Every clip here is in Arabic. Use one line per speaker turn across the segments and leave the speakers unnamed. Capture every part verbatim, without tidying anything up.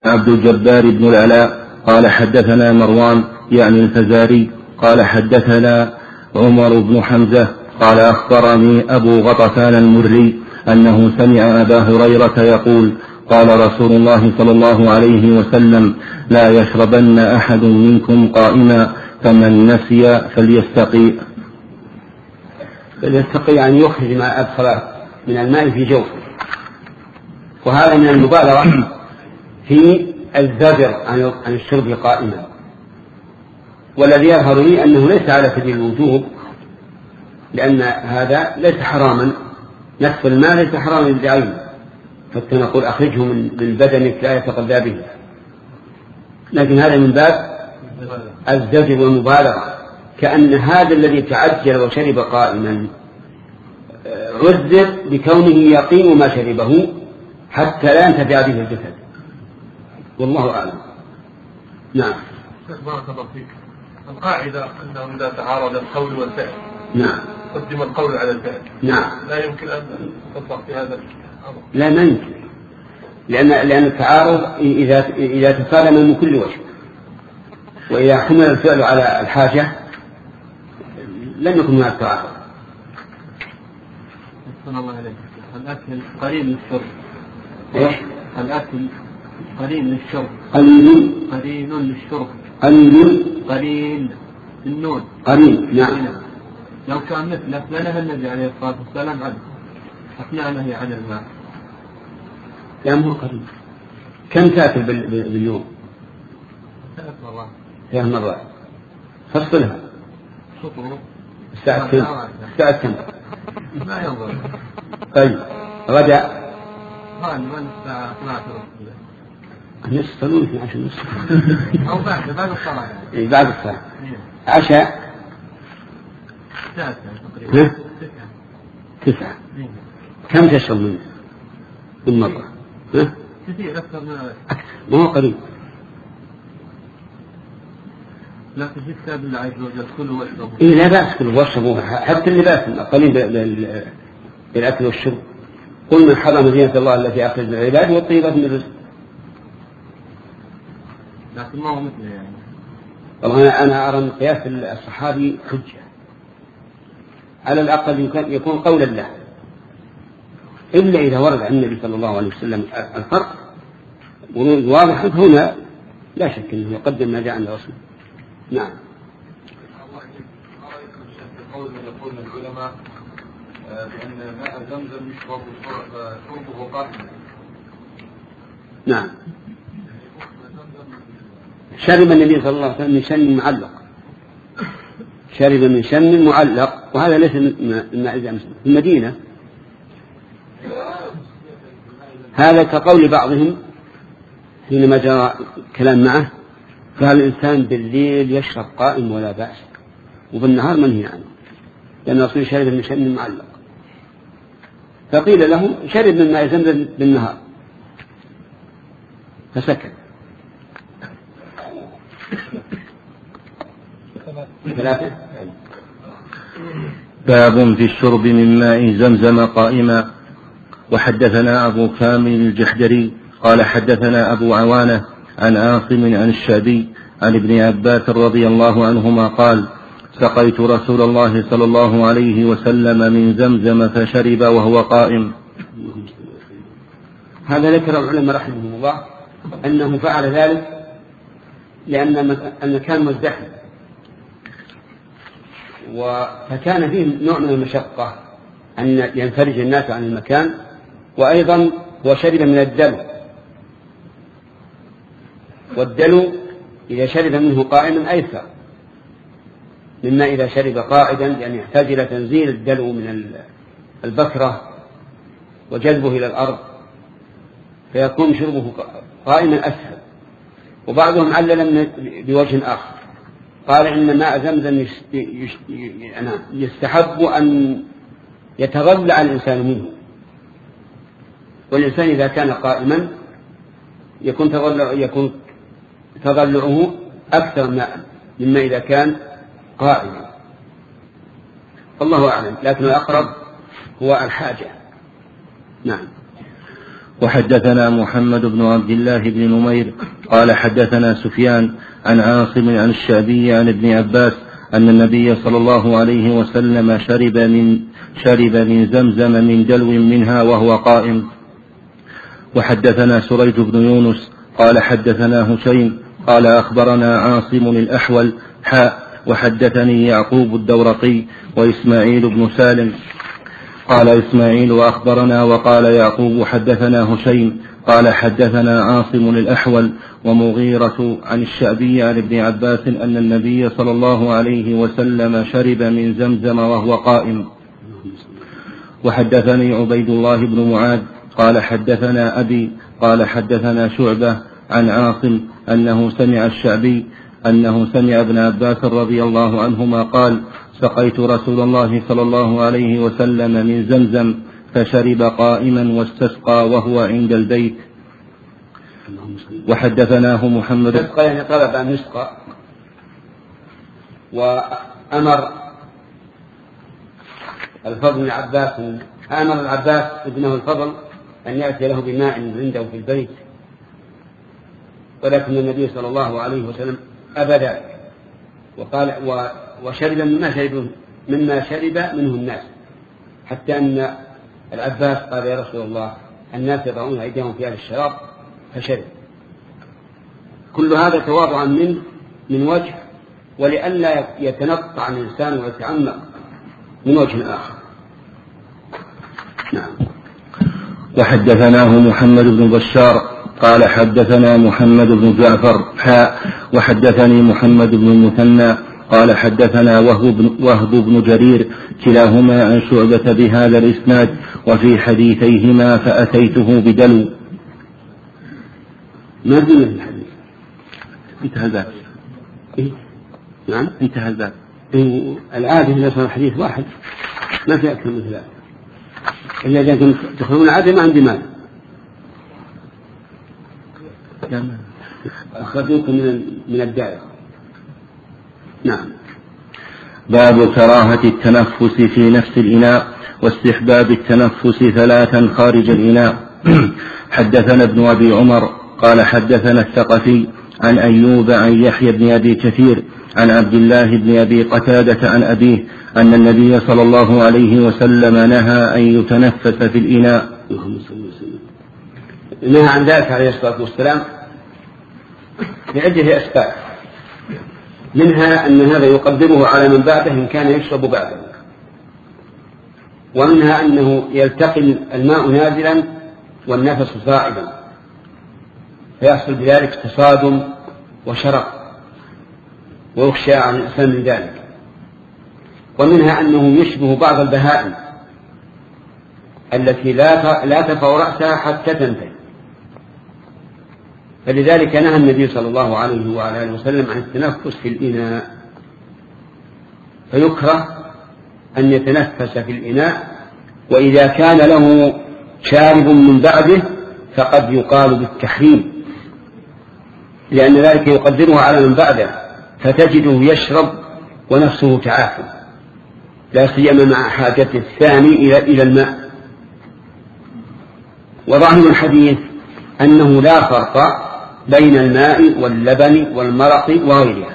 عبد الجبار بن العلاء قال حدثنا مروان يعني الفزاري قال حدثنا عمر بن حمزة قال أخبرني أبو غطفان المري أنه سمع أبا هريرة يقول قال رسول الله صلى الله عليه وسلم لا يشربن أحد منكم قائما فمن نسي فليستقي.
فليستقي يعني يخرج ما أدخل من الماء في جوفه، وهذا من المبالغة في الزجر عن الشرب قائما. والذي يظهر لي أنه ليس على سبيل الوجوب، لأن هذا ليس حراما، نسف الماء ليس حراما بعينه، حتى نقول أخرجه من بدنك لا يتغذى به، لكن هذا من باب الزجر والمبالغة، كأن هذا الذي تعجل وشرب قائما عذر بكونه يقين ما شربه حتى لا ينتفع به الجسد، والله أعلم. نعم.
بارك الله فيك. القاعدة أنه إذا تعارض القول والفعل
نعم
قدم القول على الفعل.
نعم.
لا يمكن أن تطلق في هذا الأمر.
لا ما يمكن، لأن لأن التعارض إذا إذا تسالم من كل وجه، وإذا حمل الفعل على الحاجة لم يكن هناك تعارض.
صلى الله عليه وسلم. الأكل قريب للشرب.
إيش؟
الأكل قريب للشرب.
قليل.
قريب للشرب.
قليل.
قليل. النون.
قريب. نعم.
لو كان مثله لنهى النبي عليه الصلاة والسلام عنه أثناء نهي عن الماء.
لا مو قريب. كم تأكل باليوم؟
ثلاث مرات.
ثلاث مرات. فصلها.
شطر.
الساعة كم؟ الساعة كم؟
ما ينظر.
طيب غدا.
غالبا الساعة اثنتي عشرة.
نصف صلوا اثنتي عشرة نصف.
أو بعد بعد الصلاة يعني.
إيه بعد الصلاة. عشاء.
تسعة تقريبا.
تسعة. كم تشرب منه بالمرة؟ ها؟
كثير أكثر من
أكثر. ما هو قريب.
لكن في كتاب الله عز وجل كلوا واشربوا.
إيه لا بأس كلوا واشربوا، حتى اللي بأس قليل بالأكل والشرب. قل من حرم زينة الله التي أخرج للعباد والطيبات من الرزق.
لكن ما هو مثله يعني.
والله أنا أرى أن قياس الصحابي حجة، على الأقل يكون قولا له، إلا إذا ورد عن النبي صلى الله عليه وسلم الفرق واضح هنا لا شك أنه يقدم ما جاء عن الرسول. نعم.
قول من يقول العلماء بأن ماء زمزم يشرب شربه قائما.
نعم. شرب النبي صلى الله عليه وسلم من شن معلق، شرب من شن معلق، وهذا ليس من ماء زمزم في المدينة. هذا كقول بعضهم حينما جرى كلام معه قال الإنسان بالليل يشرب قائم ولا بأس، وبالنهار منهي عنه، لأن الرسول شرب من شن معلق. فقيل له شرب من ماء زمزم بالنهار فسكت. ثلاثة.
باب في الشرب من ماء زمزم قائما. وحدثنا أبو كامل الجحدري قال حدثنا أبو عوانة عن عاصم عن الشعبي عن ابن عباس رضي الله عنهما قال سقيت رسول الله صلى الله عليه وسلم من زمزم فشرب وهو قائم.
هذا ذكر العلماء رحمهم الله أنه فعل ذلك لأن المكان مزدحم، فكان فيه نوع من المشقة أن ينفرج الناس عن المكان، وأيضا هو شرب من الدلو، والدلو إذا شرب منه قائما أيسر مما إذا شرب قاعدا، لأن يحتاج إلى تنزيل الدلو من البكرة وجذبه إلى الأرض، فيكون شربه قائما أسهل. وبعضهم علل بوجه آخر، قال إن ماء زمزم يستحب أن يتغلع الإنسان منه، والإنسان إذا كان قائما يكون تغلع يكون تغلعه أكثر ماء مما إذا كان قائما. الله أعلم، لكن الأقرب هو الحاجة. نعم.
وحدثنا محمد بن عبد الله بن نمير قال حدثنا سفيان عن عاصم عن الشعبي عن ابن عباس أن النبي صلى الله عليه وسلم شرب من, شرب من زمزم من دلو منها وهو قائم. وحدثنا سريج بن يونس قال حدثنا هشيم قال أخبرنا عاصم الأحول حاء وحدثني يعقوب الدورقي وإسماعيل بن سالم قال إسماعيل وأخبرنا وقال يعقوب حدثنا هشيم قال حدثنا عاصم الأحول ومغيرة عن الشعبي عن ابن عباس أن النبي صلى الله عليه وسلم شرب من زمزم وهو قائم. وحدثني عبيد الله بن معاذ قال حدثنا أبي قال حدثنا شعبة عن عاصم أنه سمع الشعبي أنه سمع ابن عباس رضي الله عنهما قال سقيت رسول الله صلى الله عليه وسلم من زمزم فشرب قائما واستسقى وهو عند البيت. وحدثناه محمد
استسقى يعني طلب أن يسقى، وأمر الفضل بن عباس أمر العباس ابنه الفضل أن يأتي له بماء عنده في البيت، ولكن النبي صلى الله عليه وسلم أبى ذلك وقال وشرب مما شرب مما شرب منه الناس، حتى أن العباس قال يا رسول الله الناس يضعون أيديهم في هذا الشراب فشرب. كل هذا تواضعا منه من وجه، ولئلا يتنطع الإنسان ويتعمق من وجه آخر. نعم.
وحدثناه محمد بن بشار قال حدثنا محمد بن جعفر حاء وحدثني محمد بن المثنى قال حدثنا وهب بن, وهب بن جرير كلاهما عن شعبة بهذا الإسناد وفي حديثيهما فأتيته بدلو.
ما دون الحديث
انتهى ذلك.
إيه؟ نعم
انتهى ذلك.
إيه؟ العادة إذا صار حديث واحد ما في أكثر من ذلك، إلا إذا كنت تخلون العادة ما عندي مال أخذوكم من من الدائرة. نعم.
باب كراهة التنفس في نفس الإناء واستحباب التنفس ثلاثا خارج الإناء. حدثنا ابن أبي عمر قال حدثنا الثقفي عن أيوب عن يحيى بن أبي كثير عن عبد الله بن أبي قتادة عن أبيه أن النبي صلى الله عليه وسلم نهى أن يتنفس في الإناء.
نهى عن ذلك عليه الصلاة والسلام لعدة أسباب، منها أن هذا يقدمه على من بعده إن كان يشرب بعده، ومنها أنه يلتقي الماء نازلا والنفس صاعدا فيحصل بذلك تصادم وشرق ويخشى عن الإنسان من ذلك، ومنها أنه يشبه بعض البهائم التي لا لا ترفع رأسها حتى تنتهي، فلذلك نهى النبي صلى الله عليه وعلى آله وسلم عن التنفس في الإناء، فيكره أن يتنفس في الإناء، وإذا كان له شارب من بعده فقد يقال بالتحريم، لأن ذلك يقدره على من بعده فتجده يشرب ونفسه تعافى، لا سيما مع حاجة الثاني إلى إلى الماء. وظاهر الحديث أنه لا فرق بين الماء واللبن والمرق وغيرها.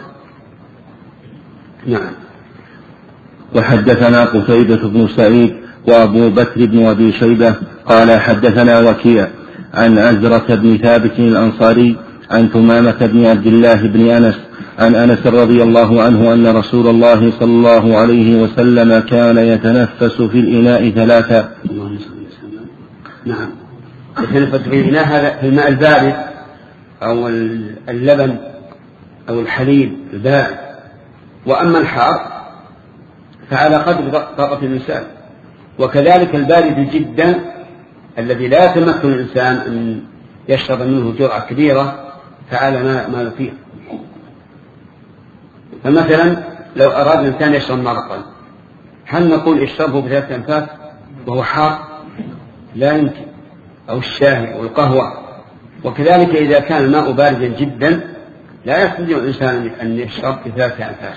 نعم.
وحدثنا قتيبة بن سعيد وأبو بكر بن أبي شيبة قال حدثنا وكيع عن عزرة بن ثابت الأنصاري عن ثمامة بن عبد الله بن أنس عن أنس رضي الله عنه أن رسول الله صلى الله عليه وسلم كان يتنفس في الإناء ثلاثا.
نعم. يتنفس في الإناء هذا في الماء البارد أو اللبن أو الحليب البارد، وأما الحار فعلى قدر طاقة الإنسان، وكذلك البارد جدا الذي لا يتمكن الإنسان أن يشرب منه جرعة كبيرة فعلى ما ما فيه. فمثلا لو أراد الإنسان يشرب مرقا هل نقول اشربه بثلاث أنفاس وهو حار؟ لا يمكن. أو الشاي أو القهوة. وكذلك إذا كان الماء باردا جدا لا يستطيع الإنسان أن يشرب بثلاث أنفاس،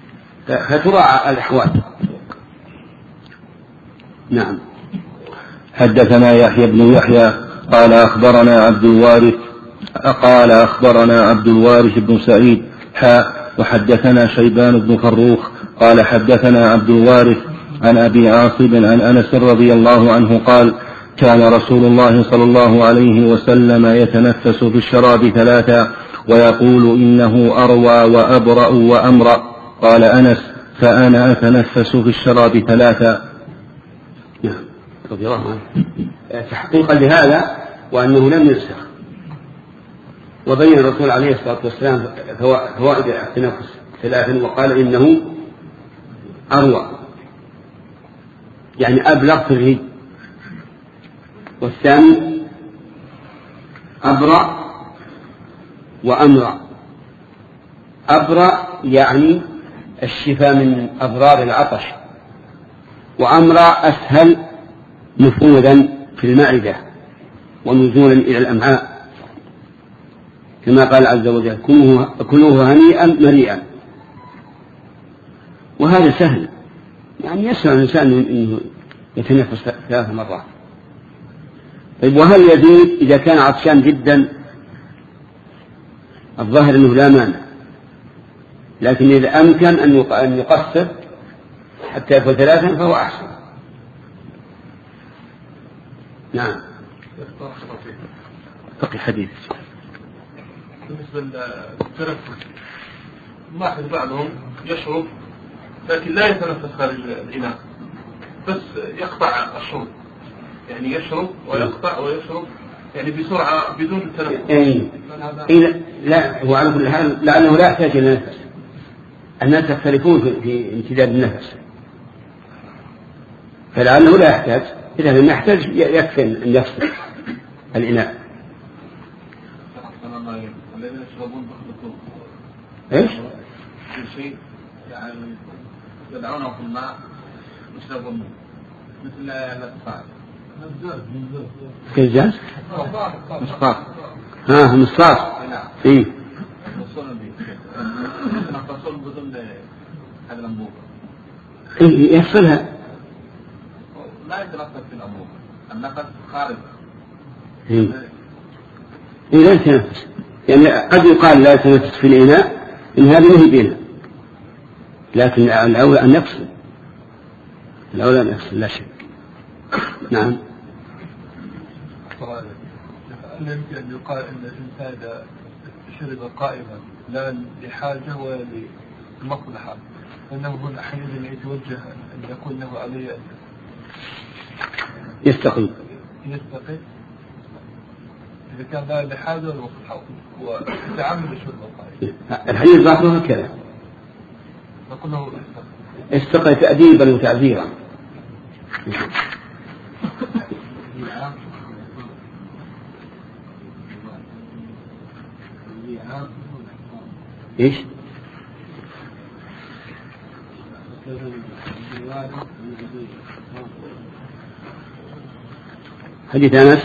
فتراعى الأحوال. نعم.
حدثنا يحيى بن يحيى قال أخبرنا عبد الوارث قال أخبرنا عبد الوارث بن سعيد حاء وحدثنا شيبان بن فروخ قال حدثنا عبد الوارث عن أبي عاصم عن أنس رضي الله عنه قال كان رسول الله صلى الله عليه وسلم يتنفس في الشراب ثلاثا ويقول إنه أروى وأبرأ وأمرأ. قال أنس فأنا أتنفس في الشراب ثلاثا.
نعم رضي الله عنه. تحقيقا لهذا وأنه لم ينسخ، وبين الرسول عليه الصلاة والسلام فوائد التنفس ثلاثا وقال إنه أروى يعني أبلغ في الريد، والثاني أبرأ وأمرأ. أبرأ يعني الشفاء من أضرار العطش، وأمرأ أسهل نفوذا في المعدة ونزولا إلى الأمعاء، كما قال عز وجل كلوه هنيئا مريئا. وهذا سهل، يعني يسمع الإنسان أنه يتنفس ثلاث مرات. طيب وهل يزيد إذا كان عطشان جدا؟ الظاهر أنه لا مانع، لكن إذا أمكن أن يقصر حتى يكون ثلاثا فهو أحسن. نعم.
بقي حديث
بالنسبة للتنفس، نلاحظ بعضهم يشرب لكن لا يتنفس خارج الإناء، بس يقطع الشرب، يعني يشرب ويقطع ويشرب يعني بسرعة بدون تنفس.
إيه. إيه لا هو على كل حال لأنه لا يحتاج إلى نفس. الناس يختلفون في امتداد النفس، فلعله لا يحتاج. إذا لم يحتاج يكفي أن يفصل الإناء.
الذين يشربون بخلطون
إيش؟
شيء يعني يدعونه في الماء يشربون مثل لا تفعل
كالجاز؟
مصفاف.
ها مصفاف. إيه.
نقصون بدون هذا الأنبوبة.
إيه يفصلها.
لا يتنفس في الأنبوبة، النفس خارج.
إيه. إيه لا يتنفس، يعني قد يقال لا يتنفس في الإناء إن هذا نهي بينها، لكن الأولى أن يفصل، الأولى أن يفصل لا شك. نعم.
لا يمكن أن يقال أن الإنسان إذا شرب قائما لا لحاجة ولا لمصلحة، فإنه هنا أحيانا يتوجه أن يكون له عليه
يستقيم
يستقيم إذا كان لا لحاجة ولا مصلحة ويتعمد الشرب القائم.
الحديث ظاهره كذا،
نقول له
استقي تأديبا وتعذيرا. إيش؟ حديث أنس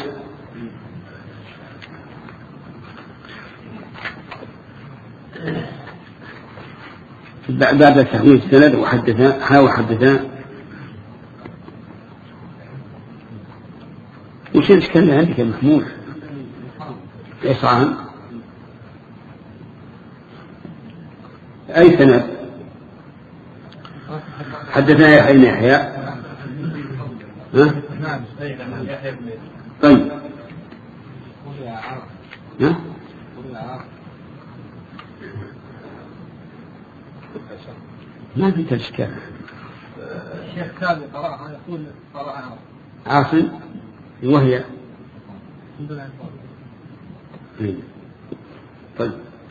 بعد تحويل السند وحدثنا ها وحدثنا. وش الإشكال عندك يا محمود؟ إصعان أي سند؟ حدثنا يحيى بن يحيى. ها؟ طيب. ها؟ ما في تشكيل.
الشيخ كان قرأها يقول قرأها
عاصم وهي. طيب.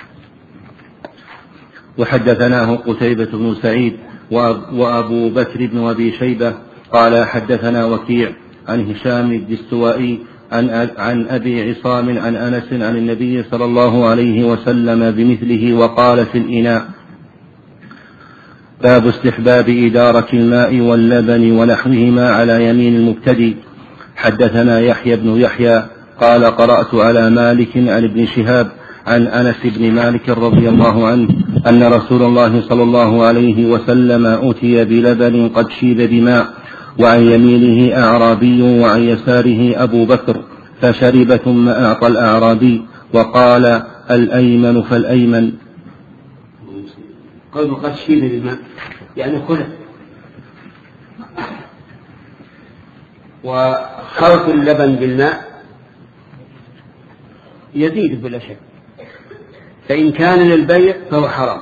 وحدثناه قتيبة بن سعيد وأبو بكر بن أبي شيبة قال حدثنا وكيع عن هشام الدستوائي عن, عن أبي عصام عن أنس عن النبي صلى الله عليه وسلم بمثله وقال في الإناء. باب استحباب إدارة الماء واللبن ونحوهما على يمين المبتدئ. حدثنا يحيى بن يحيى قال قرأت على مالك عن ابن شهاب عن أنس بن مالك رضي الله عنه أن رسول الله صلى الله عليه وسلم أتي بلبن قد شيب بماء وعن يمينه أعرابي وعن يساره أبو بكر، فشرب ثم أعطى الأعرابي وقال الأيمن فالأيمن.
قول قد شيب بالماء يعني خلق، وخلط اللبن بالماء يزيد بلا شك، فإن كان للبيع فهو حرام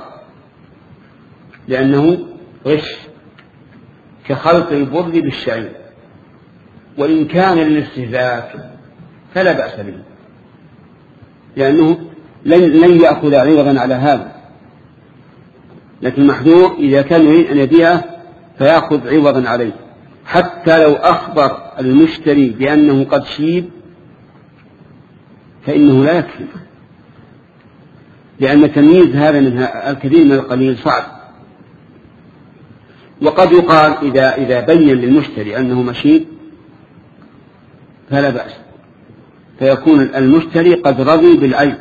لأنه غش كخلط البر بالشعير، وإن كان للاستهلاك فلا بأس به لأنه لن يأخذ عوضا على هذا، لكن محذور إذا كان يريد أن يبيعه فيأخذ عوضا عليه، حتى لو أخبر المشتري بأنه قد شيب فإنه لا يكفي، لأن تمييز هذا من الكثير من القليل صعب. وقد يقال إذا, إذا بين للمشتري أنه مشيب فلا بأس، فيكون المشتري قد رضي بالعيب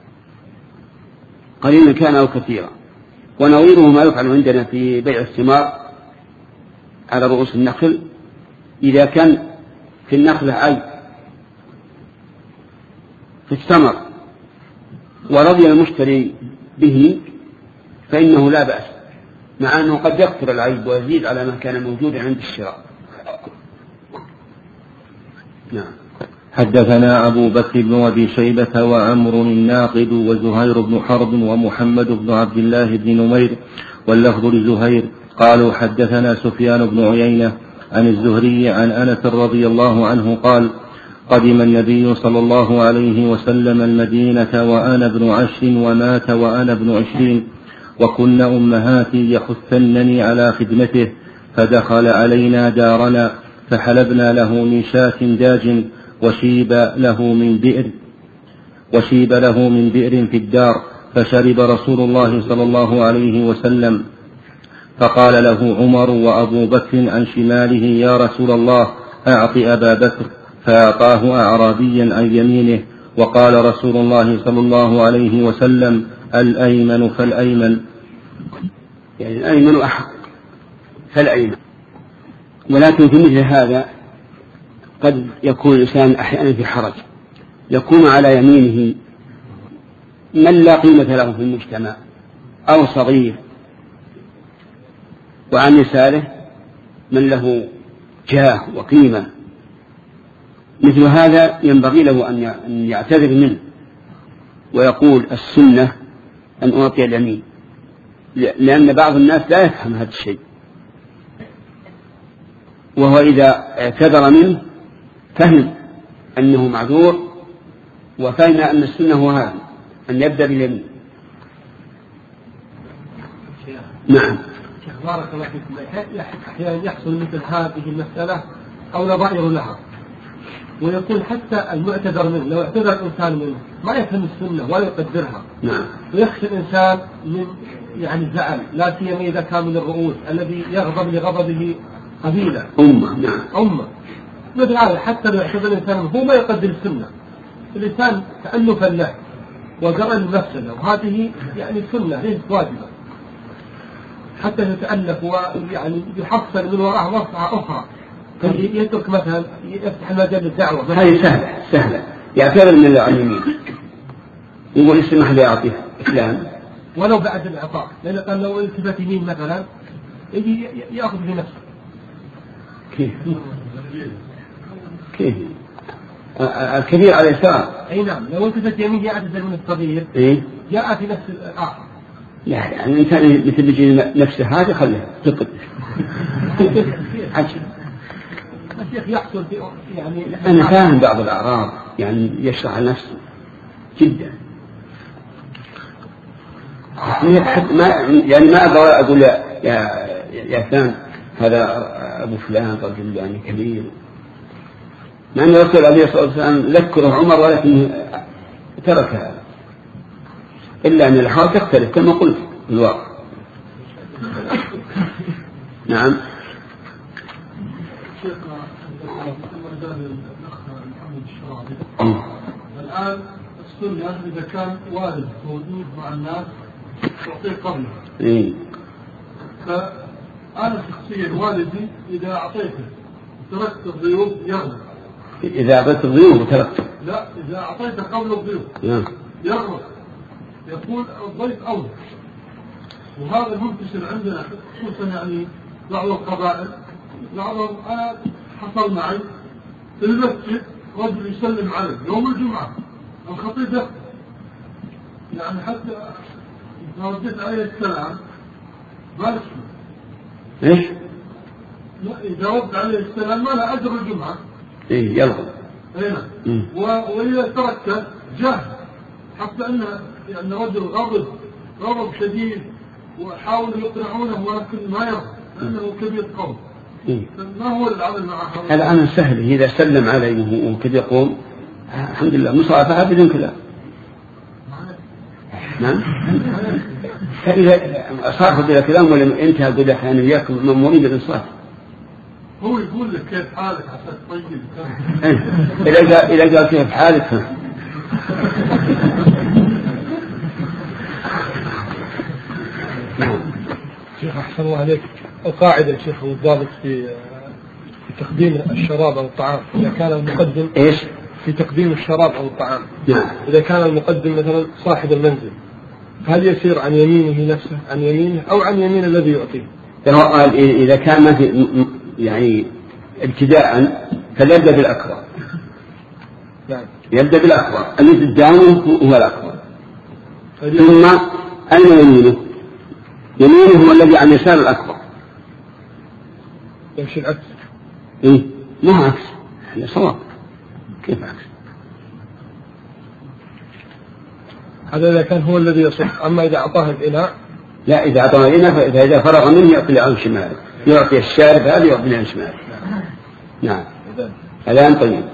قليلا كان أو كثيرا. ونظيره ما يفعل عندنا في بيع الثمار على رؤوس النخل، إذا كان في النخلة عيب في الثمر ورضي المشتري به فإنه لا بأس، مع أنه قد يكثر العيب ويزيد على ما كان موجودا عند الشراء.
نعم. حدثنا أبو بكر بن أبي شيبة وعمر الناقد وزهير بن حرب ومحمد بن عبد الله بن نمير واللفظ لزهير قالوا حدثنا سفيان بن عيينة عن الزهري عن أنس رضي الله عنه قال قدم النبي صلى الله عليه وسلم المدينة وأنا ابن عشر ومات وأنا ابن عشرين، وكن أمهاتي يحثنني على خدمته، فدخل علينا دارنا فحلبنا له من شاة داج وشيب له من بئر وشيب له من بئر في الدار، فشرب رسول الله صلى الله عليه وسلم، فقال له عمر وأبو بكر عن شماله يا رسول الله أعط أبا بكر، فأعطاه أعرابيا عن يمينه، وقال رسول الله صلى الله عليه وسلم الأيمن فالأيمن،
يعني الأيمن أحق فالأيمن. ولكن في مثل هذا قد يكون الإنسان أحيانا في حرج، يكون على يمينه من لا قيمة له في المجتمع أو صغير، وعن يساره من له جاه وقيمة، مثل هذا ينبغي له أن يعتذر منه ويقول السنة أن أعطي اليمين، لأن بعض الناس لا يفهم هذا الشيء، وهو إذا اعتذر منه فهم أنه معذور وفهم أن السنة هو هذا أن يبدأ باليمين. نعم.
بارك الله فيكم. أحيانا يحصل مثل هذه المسألة أو نظائر لها، ويكون حتى المعتذر منه لو اعتذر الإنسان منه ما يفهم السنة ولا يقدرها.
نعم.
ويخشى الإنسان من يعني الزعل، لا سيما إذا كان من الرؤوس الذي يغضب لغضبه قبيلة
أمة. نعم.
أمة مثل هذا، حتى لو اعتذر الإنسان هو ما يقدر السنة، الإنسان كأنه فلاح وقرأ المفسدة، وهذه يعني سنة ليست واجبة، حتى يتألف ويعني يحصل من وراءه مصلحة أخرى، يترك مثلا يفتح المجال للدعوة.
هذه سهلة سهلة يعتذر من اليمين، يقول اسمح لي أعطيه فلان
ولو بعد الإعطاء، لأن قال لو التفت يمين مثلا يجي يأخذ في نفسه.
كيف كيف الكبير على اليسار.
أي نعم، لو التفت يمين يعتذر من الصغير
إيه؟
جاء في نفس الآخر.
لا يعني الإنسان مثل يجي نفسه هذا خليها تقل. عجب.
الشيخ يحصل في يعني
أنا فاهم بعض الأعراض يعني يشرح نفسه جدا، ما يعني ما أقدر أقول يا يا يا فلان هذا أبو فلان رجل يعني كبير، مع أن الرسول عليه الصلاة والسلام ذكره عمر ولكن ترك هذا، إلا أن الحال تختلف كما قلت الواقع. نعم.
الآن السنة إذا كان والد موجود مع الناس تعطيه قبله.
إيه.
فأنا شخصيا والدي إذا أعطيته تركت الضيوف يغرق.
إذا أعطيت الضيوف وتركته.
لا، إذا أعطيت قبل الضيوف يغرق، يكون الضيف أولى. وهذا منتشر عندنا خصوصا يعني بعض القبائل. بعضهم أنا حصل معي في المسجد رجل يسلم عليه يوم الجمعة، الخطيب يخطب، يعني حتى إذا رديت عليه السلام ما نسمع.
إيش؟
إذا رد عليه السلام ما لا أجر الجمعة.
إيه يلغى.
هنا. وإذا تركت جاهل، حتى أن يعني رجل غضب غضب شديد وحاولوا يقنعونه ولكن ما يرضى لأنه كبير قوم. ما هو العمل مع هذا؟
هذا أمر سهل. إذا سلم عليه وكذا يقوم الحمد لله مصافحة بدون كلام. نعم. فإذا صارت إلى كلام ولم انتهى قد أحيانا وياك مأمورين بالإنصاف.
هو يقول لك كيف حالك عشان طيب.
إذا قال إذا قال كيف حالك.
شيخ أحسن الله عليك، القاعدة شيخ والضابط في في تقديم الشراب أو الطعام إذا كان المقدم
إيش؟
في تقديم الشراب أو الطعام.
نعم.
إذا كان المقدم مثلا صاحب المنزل هل يسير عن يمينه نفسه عن يمينه أو عن يمين الذي يعطيه؟
إذا كان ما في يعني ابتداء فليبدأ بالأكبر.
نعم.
يبدأ بالأكبر الذي قدامه هو الأكبر. ثم أين يمينه؟ يمينه هو الذي عن يسار الأكبر.
يمشي العكس.
إيه ما هو عكس، هذا صواب. كيف عكس؟
هذا إذا كان هو الذي يصح. أما إذا أعطاه الإناء
لا، إذا أعطاه الإناء فإذا فرغ منه يعطي عن شماله، يعطي الشارب هذا يعطي عن شماله. نعم. الآن طيب.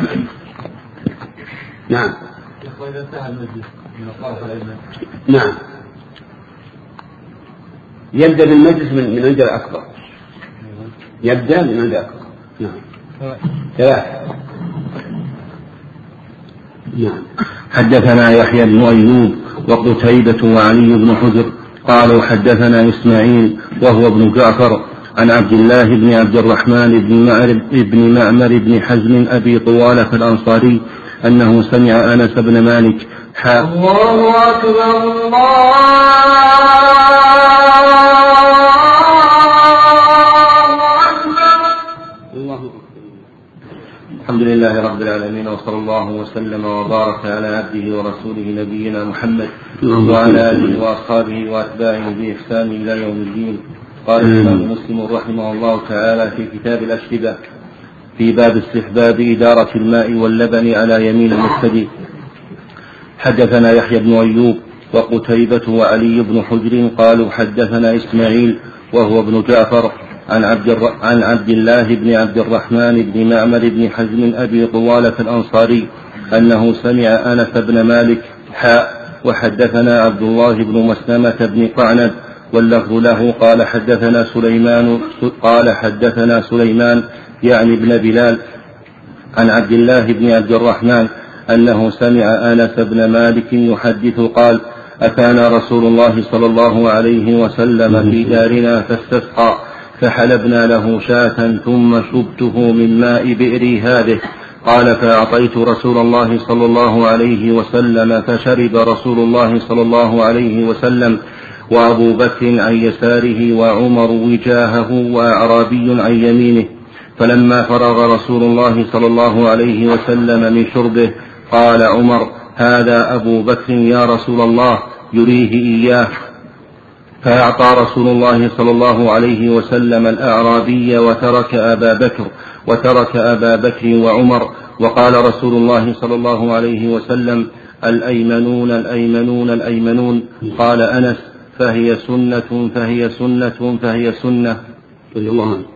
نعم.
وإذا انتهى المجلس من الطرف الأيمن.
نعم. يبدأ بالمجلس من من عند الأكبر. يبدأ من عند الأكبر. نعم. ثلاثة. نعم.
حدثنا يحيى بن أيوب وقتيبة وعلي بن حجر قالوا حدثنا إسماعيل وهو ابن جعفر عن عبد الله بن عبد الرحمن بن معمر بن معمر بن حزم أبي طوالة الأنصاري أنه سمع أنس بن مالك حا
الله أكبر الله
الله.
الحمد لله رب العالمين وصلى الله وسلم وبارك على عبده ورسوله نبينا محمد وعلى آله وأصحابه وأتباعه بإحسان إلى يوم الدين. قال الإمام مسلم رحمه الله تعالى في كتاب الأشربة في باب استحباب إدارة الماء واللبن على يمين المبتدئ. حدثنا يحيى بن أيوب وقتيبة وعلي بن حجر قالوا حدثنا إسماعيل وهو ابن جعفر عن عبد, الر... عن عبد الله بن عبد الرحمن بن معمر بن حزم أبي طوالة الأنصاري أنه سمع أنس بن مالك حاء وحدثنا عبد الله بن مسلمة بن قعنب واللفظ له قال حدثنا سليمان قال حدثنا سليمان يعني ابن بلال عن عبد الله بن عبد الرحمن أنه سمع أنس بن مالك يحدث قال أتانا رسول الله صلى الله عليه وسلم في دارنا فاستسقى فحلبنا له شاة ثم شبته من ماء بئري هذه قال فأعطيت رسول الله صلى الله عليه وسلم فشرب رسول الله صلى الله عليه وسلم وأبو بكر عن يساره وعمر وجاهه وأعرابي عن يمينه. فلما فرغ رسول الله صلى الله عليه وسلم من شربه قال عمر هذا أبو بكر يا رسول الله يريه إياه. فأعطى رسول الله صلى الله عليه وسلم الأعرابي وترك أبا بكر وترك أبا بكر وعمر. وقال رسول الله صلى الله عليه وسلم الأيمنون الأيمنون الأيمنون. قال أنس فهي سنة فهي سنة فهي سنة.
الله عنه.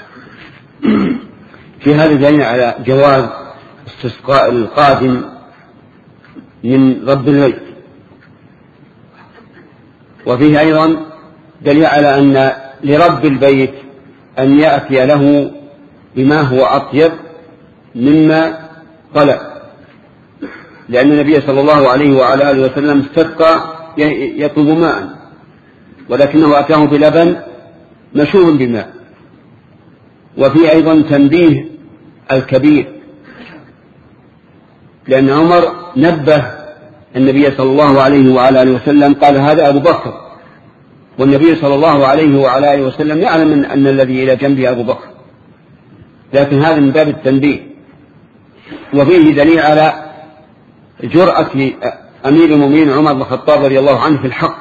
في هذا دليل على جواز استسقاء القادم من رب البيت، وفيه أيضا دليل على أن لرب البيت أن يأتي له بما هو أطيب مما طلب، لأن النبي صلى الله عليه وعلى آله وسلم استسقى يطلب ماء ولكنه أتاه بلبن مشوب بماء، وفي أيضا تنبيه الكبير، لأن عمر نبه النبي صلى الله عليه وعلى آله وسلم، قال هذا أبو بكر، والنبي صلى الله عليه وعلى آله وسلم يعلم أن الذي إلى جنبه أبو بكر، لكن هذا من باب التنبيه. وفيه دليل على جرأة أمير المؤمنين عمر بن الخطاب رضي الله عنه في الحق،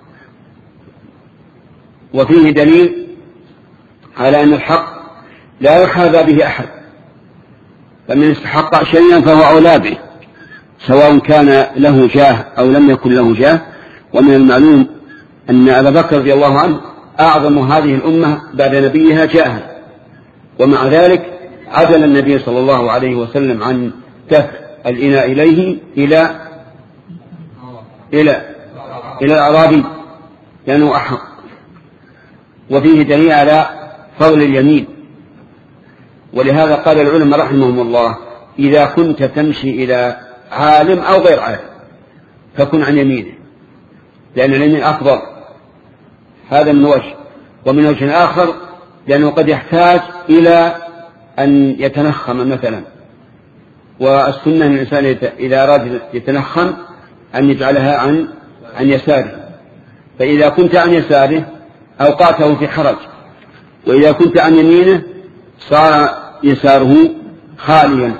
وفيه دليل على أن الحق لا يحاذى به أحد، فمن استحق شيئا فهو أولى به، سواء كان له جاه أو لم يكن له جاه. ومن المعلوم أن أبا بكر رضي الله عنه أعظم هذه الأمة بعد نبيها جاها، ومع ذلك عدل النبي صلى الله عليه وسلم عن دفع الإناء إليه إلى إلى إلى الأعرابي لأنه أحق. وفيه دليل على فضل اليمين، ولهذا قال العلماء رحمهم الله إذا كنت تمشي إلى عالم أو غير عالم فكن عن يمينه، لأن اليمين أفضل. هذا من وجه، ومن وجه آخر لأنه قد يحتاج إلى أن يتنخم مثلا، والسنة من الإنسان إذا أراد يتنخم أن يجعلها عن عن يساره، فإذا كنت عن يساره أوقعته في حرج، وإذا كنت عن يمينه صار يساره خاليا.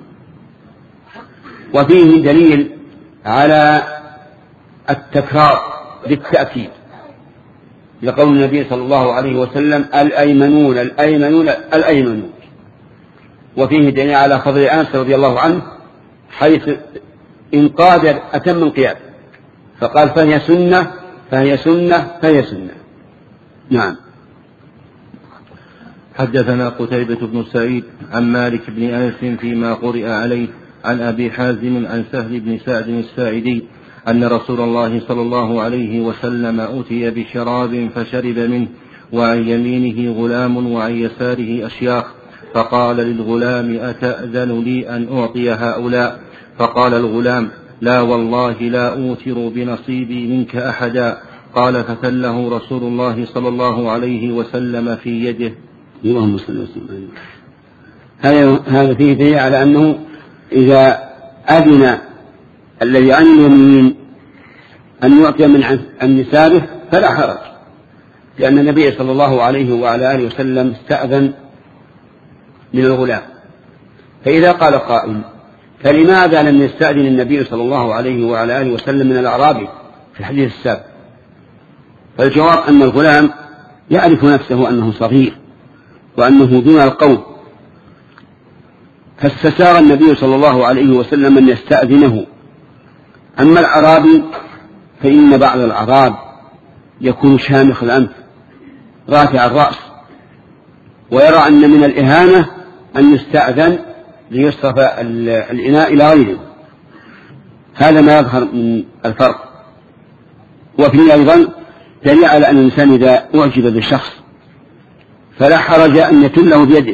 وفيه دليل على التكرار بالتأكيد لقول النبي صلى الله عليه وسلم الأيمنون الأيمنون الأيمنون. وفيه دليل على فضل أنس رضي الله عنه حيث إن قادر أتم القيام، فقال فهي سنة فهي سنة فهي سنة. نعم.
حدثنا قتيبة بن سعيد عن مالك بن أنس فيما قرئ عليه عن أبي حازم عن سهل بن سعد الساعدي أن رسول الله صلى الله عليه وسلم أتي بشراب فشرب منه، وعن يمينه غلام وعن يساره أشياخ، فقال للغلام أتأذن لي أن أعطي هؤلاء؟ فقال الغلام لا والله لا أوتر بنصيبي منك أحدا. قال فتله رسول الله صلى الله عليه وسلم في يده.
اللهم صل وسلم. هذا فيه دليل على أنه إذا أذن الذي عن اليمين أن يعطي من عن يساره فلا حرج، لأن النبي صلى الله عليه وعلى آله وسلم استأذن من الغلام. فإذا قال قائل فلماذا لم يستأذن النبي صلى الله عليه وعلى آله وسلم من الأعرابي في الحديث السابق؟ فالجواب أن الغلام يعرف نفسه أنه صغير وأنه دون القوم، فاستسار النبي صلى الله عليه وسلم أن يستأذنه. أما الأعرابي فإن بعض الأعراب يكون شامخ الأنف رافع الرأس، ويرى أن من الإهانة أن يستأذن ليصرف الإناء إلى غيره. هذا ما يظهر من الفرق. وفيه أيضا دليل على أن الإنسان إذا أعجب بالشخص فلا حرج أن يتله بيده،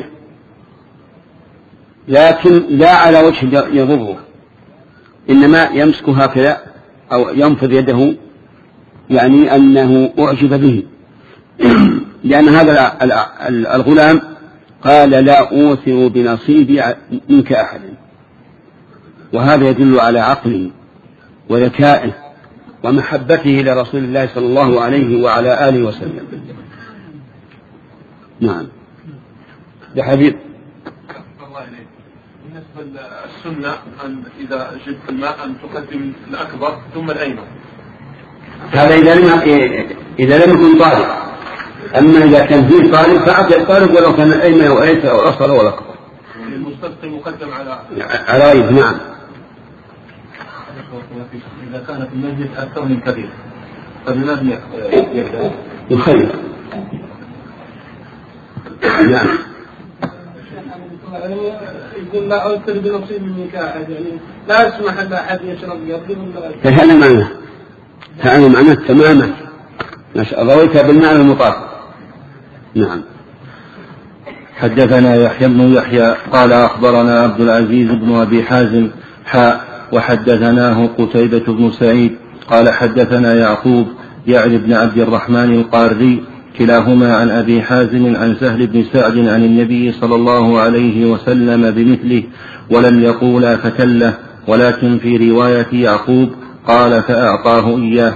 لكن لا على وجه يضره، إنما يمسك هكذا أو ينفض يده، يعني أنه أعجب به. لأن هذا الغلام قال لا أوثر بنصيبي منك أحدا، وهذا يدل على عقله وذكائه ومحبته لرسول الله صلى الله عليه وعلى آله وسلم. نعم. يا حبيب
الله إليك، بالنسبة للسنة أن إذا جبت الماء أن تقدم الأكبر ثم الأيمن،
هذا إذا لم إذا لم يكن طالب. أما إذا كان فيه طالب فأعطي الطالب ولو كان الأيمن أو الأيسر أو الأصغر أو الأكبر.
المستسقي مقدم على
على غيره. نعم.
إذا كان في المسجد أكثر من كبير فبماذا يبدأ؟
يخير. نعم.
يقول لا أوتر بنصيب منك أحد، يعني لا أسمح لأحد يشرب قبل.
فهذا معناه هذا معناه تماما. رويت بالمعنى المطابق. نعم.
حدثنا يحيى بن يحيى قال أخبرنا عبد العزيز بن أبي حازم حاء وحدثناه قتيبة بن سعيد قال حدثنا يعقوب يعني بن عبد الرحمن القاري كلاهما عن أبي حازم عن سهل بن سعد عن النبي صلى الله عليه وسلم بمثله، ولم يقولا فكله، ولكن في رواية يعقوب قال فأعطاه إياه.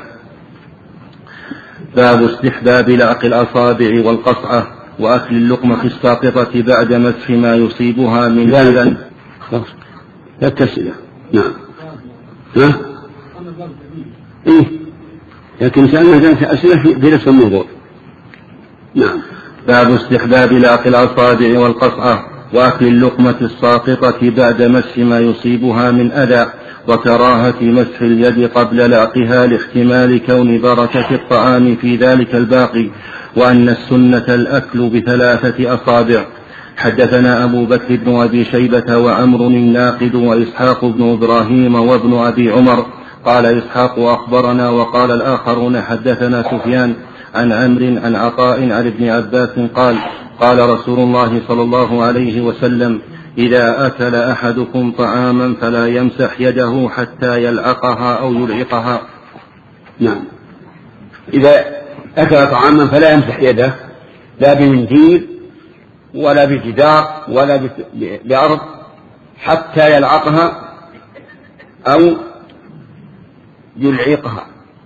باب استحباب لعق الأصابع والقصعة وأكل اللقمة الساقطة بعد مسح ما يصيبها من أذى.
لا تسأله. نعم. ها؟ إيه؟ لكن سألنا أسئلة في نفس الموضوع. نعم.
باب استحباب لعق الأصابع والقصعة وأكل اللقمة الساقطة بعد مسح ما يصيبها من أذى، وكراهة مسح اليد قبل لعقها لاحتمال كون بركة الطعام في ذلك الباقي، وأن السنة الأكل بثلاثة أصابع. حدثنا أبو بكر بن أبي شيبة وعمر الناقد وإسحاق بن إبراهيم وابن أبي عمر. قال إسحاق أخبرنا، وقال الآخرون حدثنا سفيان عن عمرو عن عطاء عن ابن عباس قال قال رسول الله صلى الله عليه وسلم: إذا أكل أحدكم طعاما فلا يمسح يده حتى يلعقها أو يلعقها.
نعم. إذا أكل طعاما فلا يمسح يده، لا بمنديل ولا بجدار ولا بأرض، حتى يلعقها أو يلعقها.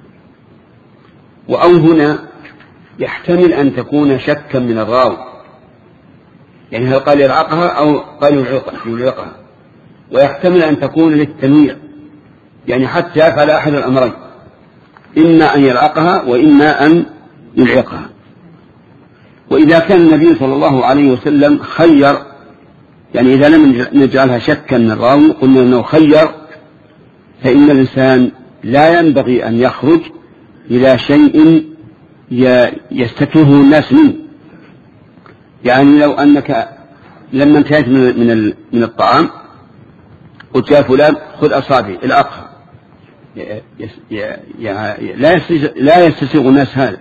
وأو هنا يحتمل أن تكون شكا من الراوي، يعني هل قال يلعقها أو قال يلعقها، ويحتمل أن تكون للتنويع، يعني حتى يفعل أحد الأمرين، إما أن يلعقها وإما أن يلعقها. وإذا كان النبي صلى الله عليه وسلم خير، يعني إذا لم نجعلها شكا من الراوي قلنا أنه خير، فإن الإنسان لا ينبغي أن يخرج إلى شيء يستكره الناس منه. يعني لو أنك لما انتهيت من من الطعام قلت يا فلان خذ أصابعي العقها، لا يستسيغ الناس هذا،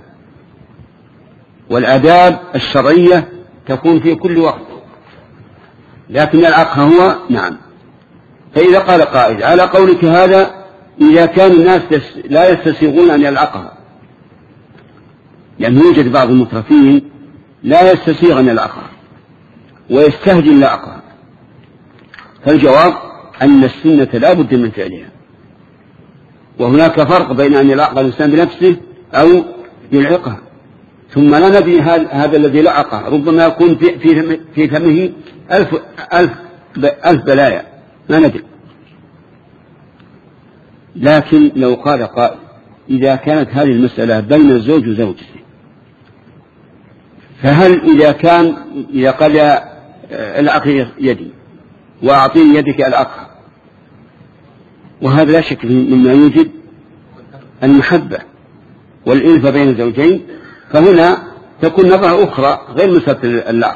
والآداب الشرعية تكون في كل وقت، لكن العقها هو نعم. فإذا قال قائل على قولك هذا إذا كان الناس لا يستسيغون أن يلعقها، يعني يوجد بعض المترفين لا يستسيغ أن يلعقها ويستهجن لعقها، فالجواب أن السنة لا بد من فعلها، وهناك فرق بين أن يلعق الإنسان بنفسه أو يلعقها. ثم لا ندري هذا الذي لعقه ربما يكون في, في, في فمه ألف, ألف, ألف بلايا، ما ندري. لكن لو قال قائل إذا كانت هذه المسألة بين الزوج وزوجته، فهل إذا كان إذا قال العقي يدي وأعطيني يدك العقها، وهذا لا شك مما يوجد المحبة والإلفة بين الزوجين، فهنا تكون نظرة أخرى غير مسألة اللعق.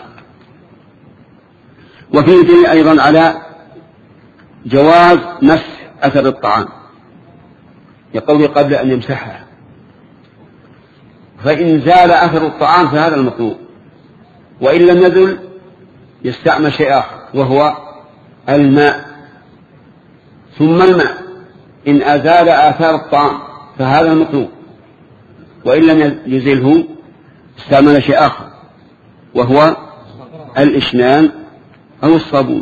وفيه دليل أيضا على جواز مسح أثر الطعام، يقول قبل أن يمسحها، فإن زال أثر الطعام فهذا المطلوب، وإن لم يزل يستعمل شيء آخر وهو الماء، ثم الماء إن أزال آثار الطعام فهذا المطلوب، وإن لم يزله استعمل شيء آخر وهو الإشنان أو الصابون.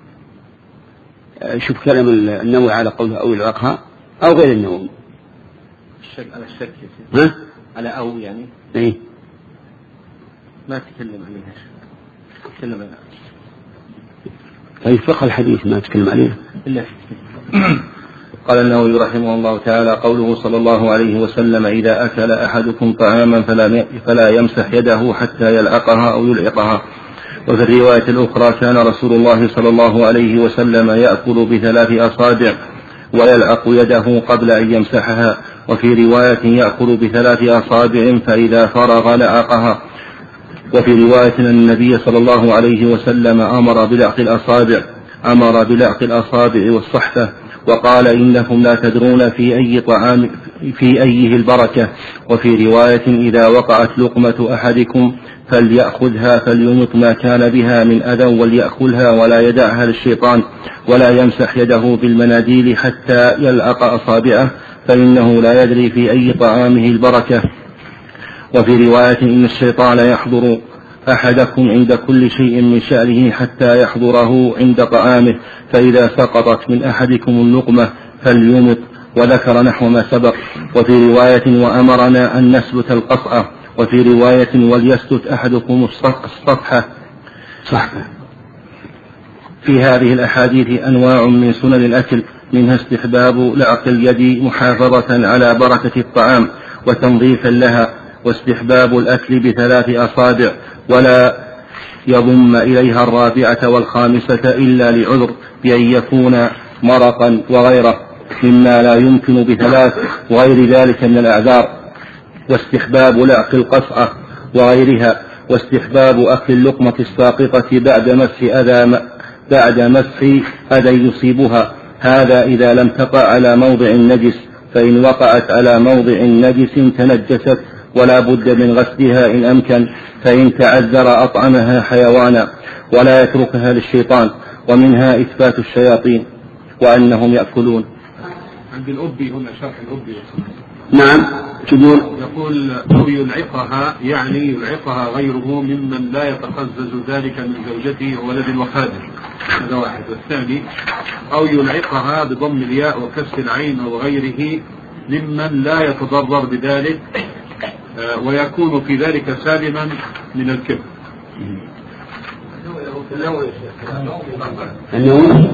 شوف كلام النووي على قوله أو العقها أو غير النووي.
الشك على الشك
ها؟
على أو يعني
إيه؟
ما تكلم عليها، تكلم عليها.
طيب فقه الحديث ما تكلم عليه
إلا قال النووي رحمه الله تعالى: قوله صلى الله عليه وسلم: إذا أكل أحدكم طعاما فلا يمسح يده حتى يلعقها أو يلعقها. وفي الرواية الأخرى: كان رسول الله صلى الله عليه وسلم يأكل بثلاث أصابع ويلعق يده قبل أن يمسحها. وفي رواية: يأكل بثلاث أصابع فإذا فرغ لعقها. وفي رواية أن النبي صلى الله عليه وسلم أمر بلعق الأصابع أمر بلعق الأصابع والصحفة، وقال: إنكم لا تدرون في أي طعام في أيه البركة. وفي رواية: إذا وقعت لقمة أحدكم فليأخذها فليمط ما كان بها من أذى وليأكلها ولا يدعها للشيطان، ولا يمسح يده بالمناديل حتى يلعق أصابعه، فإنه لا يدري في أي طعامه البركة. وفي رواية إن الشيطان يحضر أحدكم عند كل شيء من شأنه حتى يحضره عند طعامه، فإذا سقطت من أحدكم اللقمة فليمط، وذكر نحو ما سبق. وفي رواية وأمرنا أن نسلت القصعة، وفي رواية وليسلت أحدكم السطحة. في هذه الأحاديث أنواع من سنن الأكل، منها استحباب لعق اليد محافظة على بركة الطعام وتنظيفا لها، واستحباب الأكل بثلاث أصابع ولا يضم إليها الرابعة والخامسة إلا لعذر بأن يكون مرقا وغيره مما لا يمكن بثلاث وغير ذلك من الأعذار، واستحباب لعق القصعة وغيرها، واستحباب أكل اللقمة الساقطة بعد مسح أذى بعد مسح أذى يصيبها، هذا إذا لم تقع على موضع النجس، فإن وقعت على موضع نجس تنجست ولا بد من غسلها إن أمكن، فإن تعذر أطعمها حيوانا ولا يتركها للشيطان. ومنها إثبات الشياطين وأنهم يأكلون.
عند الأبي هنا شرح الأبي.
نعم تقول
يقول أو يلعقها، يعني يلعقها غيره ممن لا يتقزز ذلك من زوجته وولد وخادم، هذا واحد. والثاني أو يلعقها بضم الياء وكسر العين أو غيره ممن لا يتضرر بذلك ويكون في ذلك سالما من الكبر.
النوم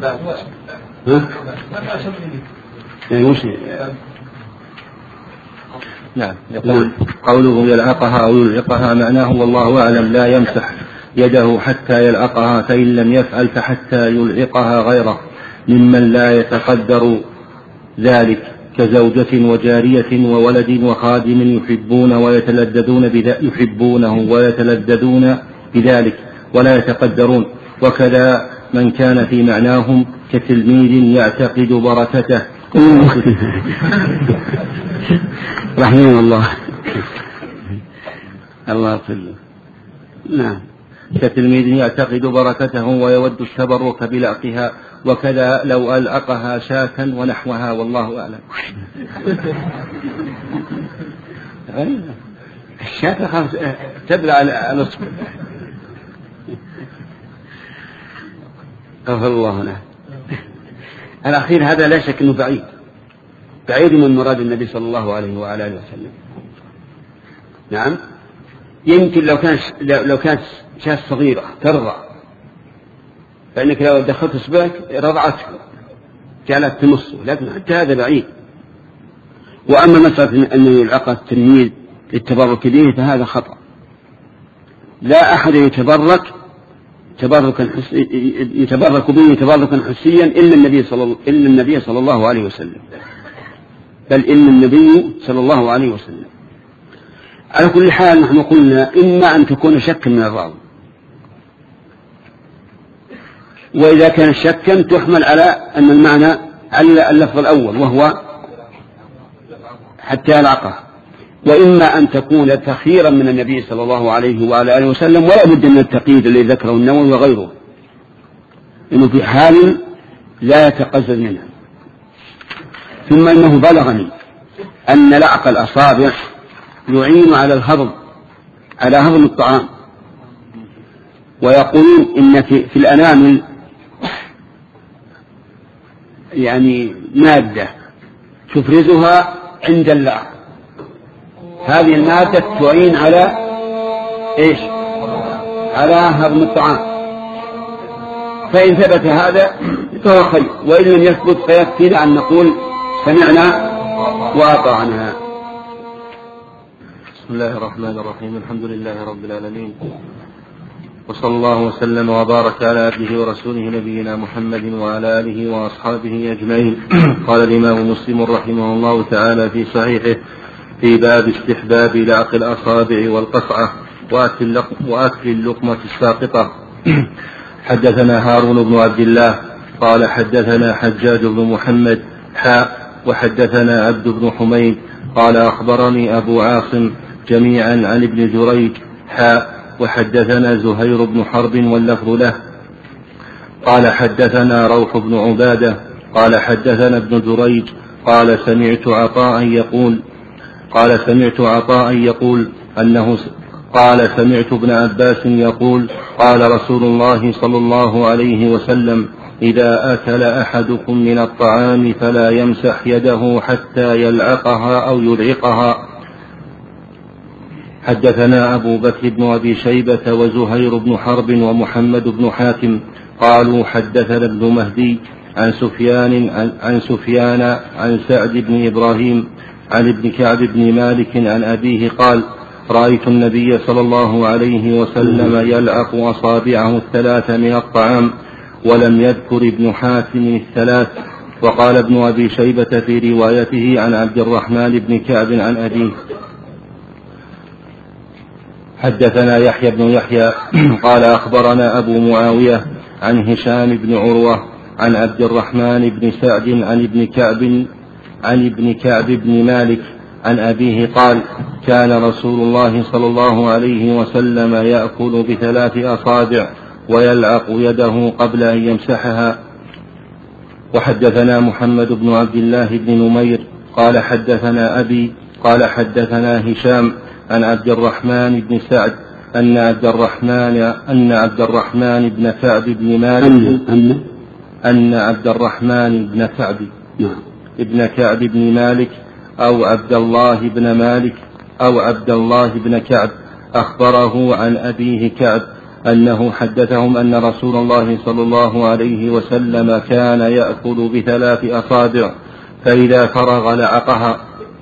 نعم. يقول قوله يلعقها أو يلعقها معناه والله أعلم لا يمسح يده حتى يلعقها، فإن لم يفعل فحتى يلعقها غيره ممن لا يتقدر ذلك كزوجة وجارية وولد وخادم يحبون ويتلذذون بذلك يحبونه ويتلذذون بذلك ولا يتقدرون. وكذا من كان في معناهم كتلميذ يعتقد بركته
رحمه الله الله يغفر. نعم.
كتلميذ يعتقد بركته ويود التبرك بلعقها، وكذا لو ألعقها شاة ونحوها والله أعلم.
الشاة تبلع الأصبع. غفر الله له. الأخير هذا لا شك أنه بعيد بعيد من مراد النبي صلى الله عليه وعلى آله وسلم. نعم. يمكن لو كان لو كانت شاة صغيرة ترضع، فإنك لو دخلت إصبعك رضعتك جعلت تمصه، لكن حتى هذا بعيد. وأما مسألة أن يلعق التلميذ للتبرك به فهذا خطأ. لا أحد يتبرك تبركا يتبرك به تبركا حسيا إلا النبي صلى إلا النبي صلى الله عليه وسلم، بل إن النبي صلى الله عليه وسلم. على كل حال نحن قلنا إما أن تكون شكا من الراوي، وإذا كان شكا تحمل على أن المعنى على اللفظ الأول وهو حتى يلعقه، وإما أن تكون تخيرا من النبي صلى الله عليه وعلى آله وسلم، ولا بد من التقييد الذي ذكره النووي وغيره، إنه في حال لا يتقزز منها. ثم إنه بلغني أن لعق الأصابع يعين على الهضم على هضم الطعام، ويقولون إن في, في الأنامل يعني مادة تفرزها عند اللعق، هذه المادة تعين على إيش؟ على هضم الطعام، فإن ثبت هذا فهو خير، وإن لم يثبت فيكفينا أن نقول سمعنا وأطعنا.
بسم الله الرحمن الرحيم. الحمد لله رب العالمين، وصلى الله وسلم وبارك على عبده ورسوله نبينا محمد وعلى آله وأصحابه أجمعين. قال الإمام مسلم رحمه الله تعالى في صحيحه في باب استحباب لعق الأصابع والقصعة وأكل اللقمة الساقطة. حدثنا هارون بن عبد الله قال حدثنا حجاج بن محمد حاء وحدثنا عبد بن حميد قال أخبرني أبو عاصم جميعا عن ابن جريج حاء وحدثنا زهير بن حرب واللفظ له قال حدثنا روح بن عبادة قال حدثنا ابن جريج قال سمعت عطاء يقول قال سمعت عطاء يقول أنه قال سمعت ابن عباس يقول قال رسول الله صلى الله عليه وسلم إذا أكل أحدكم من الطعام فلا يمسح يده حتى يلعقها أو يلعقها. حدثنا أبو بكر بن أبي شيبة وزهير بن حرب ومحمد بن حاتم قالوا حدثنا ابن مهدي عن سفيان عن, عن سفيان عن سعد بن إبراهيم عن ابن كعب بن مالك عن أبيه قال رأيت النبي صلى الله عليه وسلم يلعق أصابعه الثلاث من الطعام ولم يذكر ابن حاتم الثلاث. وقال ابن أبي شيبة في روايته عن عبد الرحمن بن كعب عن أبيه. حدثنا يحيى بن يحيى قال أخبرنا أبو معاوية عن هشام بن عروة عن عبد الرحمن بن سعد عن ابن كعب عن ابن كعب بن مالك عن أبيه قال كان رسول الله صلى الله عليه وسلم يأكل بثلاث أصابع ويلعق يده قبل أن يمسحها. وحدثنا محمد بن عبد الله بن نمير قال حدثنا أبي قال حدثنا هشام عن عبد الرحمن بن سعد أن عبد الرحمن أن عبد الرحمن بن كعب بن مالك
أن
أن عبد الرحمن بن كعب ابن كعب بن مالك أو عبد الله بن مالك أو عبد الله بن كعب أخبره عن أبيه كعب أنه حدثهم أن رسول الله صلى الله عليه وسلم كان يأكل بثلاث أصابع فإذا فرغ لعقها.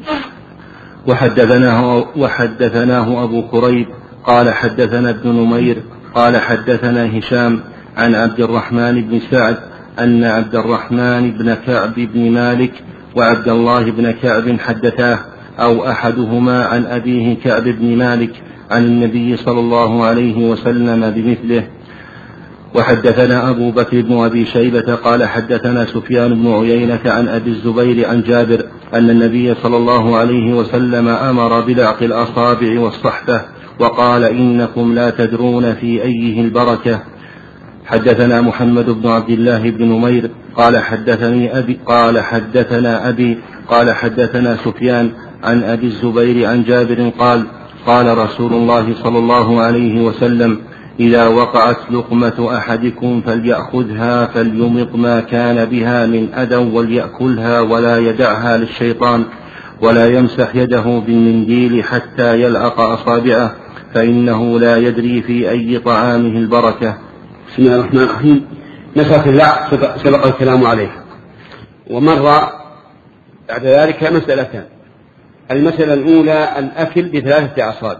وحدثناه, وحدثناه أبو كريب قال حدثنا ابن نمير قال حدثنا هشام عن عبد الرحمن بن سعد أن عبد الرحمن بن كعب بن مالك وعبد الله بن كعب حدثاه أو أحدهما عن أبيه كعب بن مالك عن النبي صلى الله عليه وسلم بمثله. وحدثنا أبو بكر بن أبي شيبة قال حدثنا سفيان بن عيينة عن أبي الزبير عن جابر أن النبي صلى الله عليه وسلم أمر بلعق الأصابع والصحبة وقال إنكم لا تدرون في أيه البركة. حدثنا محمد بن عبد الله بن نمير قال حدثني أبي قال حدثنا أبي قال حدثنا سفيان عن أبي الزبير عن جابر قال قال رسول الله صلى الله عليه وسلم إذا وقعت لقمة أحدكم فليأخذها فليمط ما كان بها من أذى وليأكلها ولا يدعها للشيطان ولا يمسح يده بالمنديل حتى يلعق أصابعه فإنه لا يدري في أي طعامه البركة.
بسم الله الرحمن الرحيم. مسألة اللعق سبق الكلام عليه ومر بعد ذلك مسألتان. المسألة الأولى الأكل بثلاثة أصابع،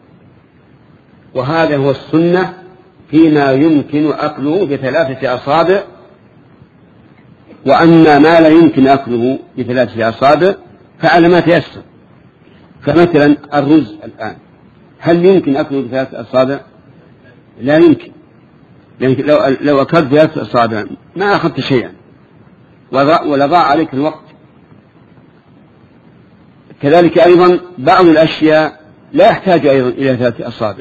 وهذا هو السنة فيما يمكن أكله بثلاثة أصابع، وأما ما لا يمكن أكله بثلاثة أصابع فعلى ما تيسر. فمثلا الرز الآن هل يمكن أكله بثلاثة أصابع؟ لا يمكن، لأن لو, لو أكلت بثلاثة أصابع ما أخذت شيئا ولضاع عليك الوقت. كذلك أيضا بعض الأشياء لا يحتاج أيضا إلى ثلاثة أصابع،